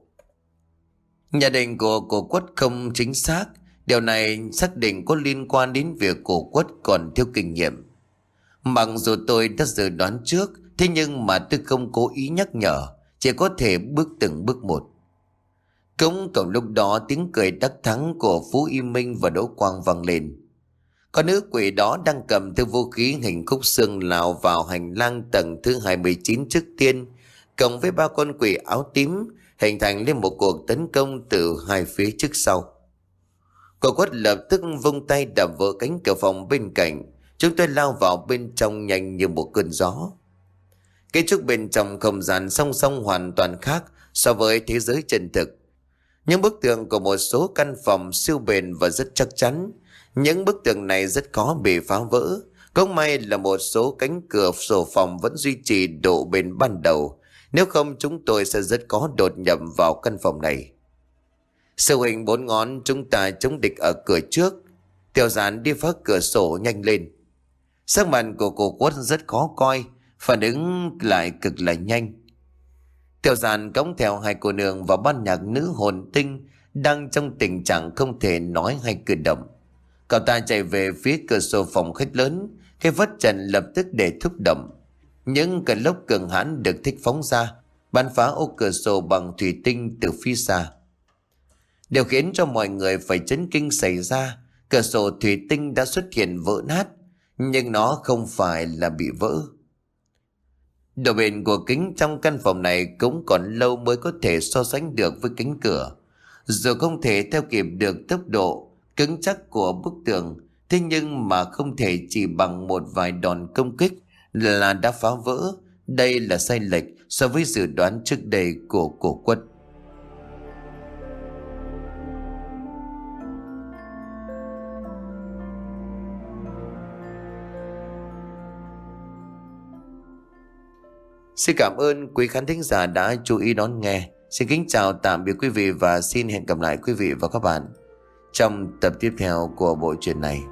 Speaker 1: Nhận định của Cổ Quất không chính xác. Điều này xác định có liên quan đến việc Cổ Quất còn thiếu kinh nghiệm. Mặc dù tôi đã dự đoán trước, thế nhưng mà tôi không cố ý nhắc nhở, chỉ có thể bước từng bước một. Cũng cùng lúc đó tiếng cười đắc thắng của Phú Y Minh và Đỗ Quang vang lên. Con nữ quỷ đó đang cầm theo vũ khí hình khúc xương lao vào hành lang tầng thứ hai mươi chín trước tiên, cộng với ba con quỷ áo tím hình thành lên một cuộc tấn công từ hai phía trước sau. Cổ Quất lập tức vung tay đập vỡ cánh cửa phòng bên cạnh. Chúng tôi lao vào bên trong nhanh như một cơn gió. Cái trước bên trong không gian song song hoàn toàn khác so với thế giới chân thực. Những bức tường của một số căn phòng siêu bền và rất chắc chắn. Những bức tường này rất khó bị phá vỡ. Cũng may là một số cánh cửa sổ phòng vẫn duy trì độ bền ban đầu. Nếu không chúng tôi sẽ rất khó đột nhập vào căn phòng này. Sư huynh bốn ngón chúng ta chống địch ở cửa trước. Tiểu Giản đi phá cửa sổ nhanh lên. Sắc mặt của Cổ Quất rất khó coi, phản ứng lại cực là nhanh. Tiểu Giản cõng theo hai cô nương và ban nhạc nữ hồn tinh đang trong tình trạng không thể nói hay cử động. Cậu ta chạy về phía cửa sổ phòng khách lớn, cái vết trần lập tức để thúc động. Những cơn lốc cường hãn được thích phóng ra, bắn phá ô cửa sổ bằng thủy tinh từ phía xa. Điều khiến cho mọi người phải chấn kinh xảy ra, cửa sổ thủy tinh đã xuất hiện vỡ nát, nhưng nó không phải là bị vỡ. Độ bền của kính trong căn phòng này cũng còn lâu mới có thể so sánh được với kính cửa. Dù không thể theo kịp được tốc độ cứng chắc của bức tường, thế nhưng mà không thể chỉ bằng một vài đòn công kích là đã phá vỡ. Đây là sai lệch so với dự đoán trước đây của Cổ Quất. Xin cảm ơn quý khán thính giả đã chú ý đón nghe. Xin kính chào tạm biệt quý vị và xin hẹn gặp lại quý vị và các bạn trong tập tiếp theo của bộ truyện này.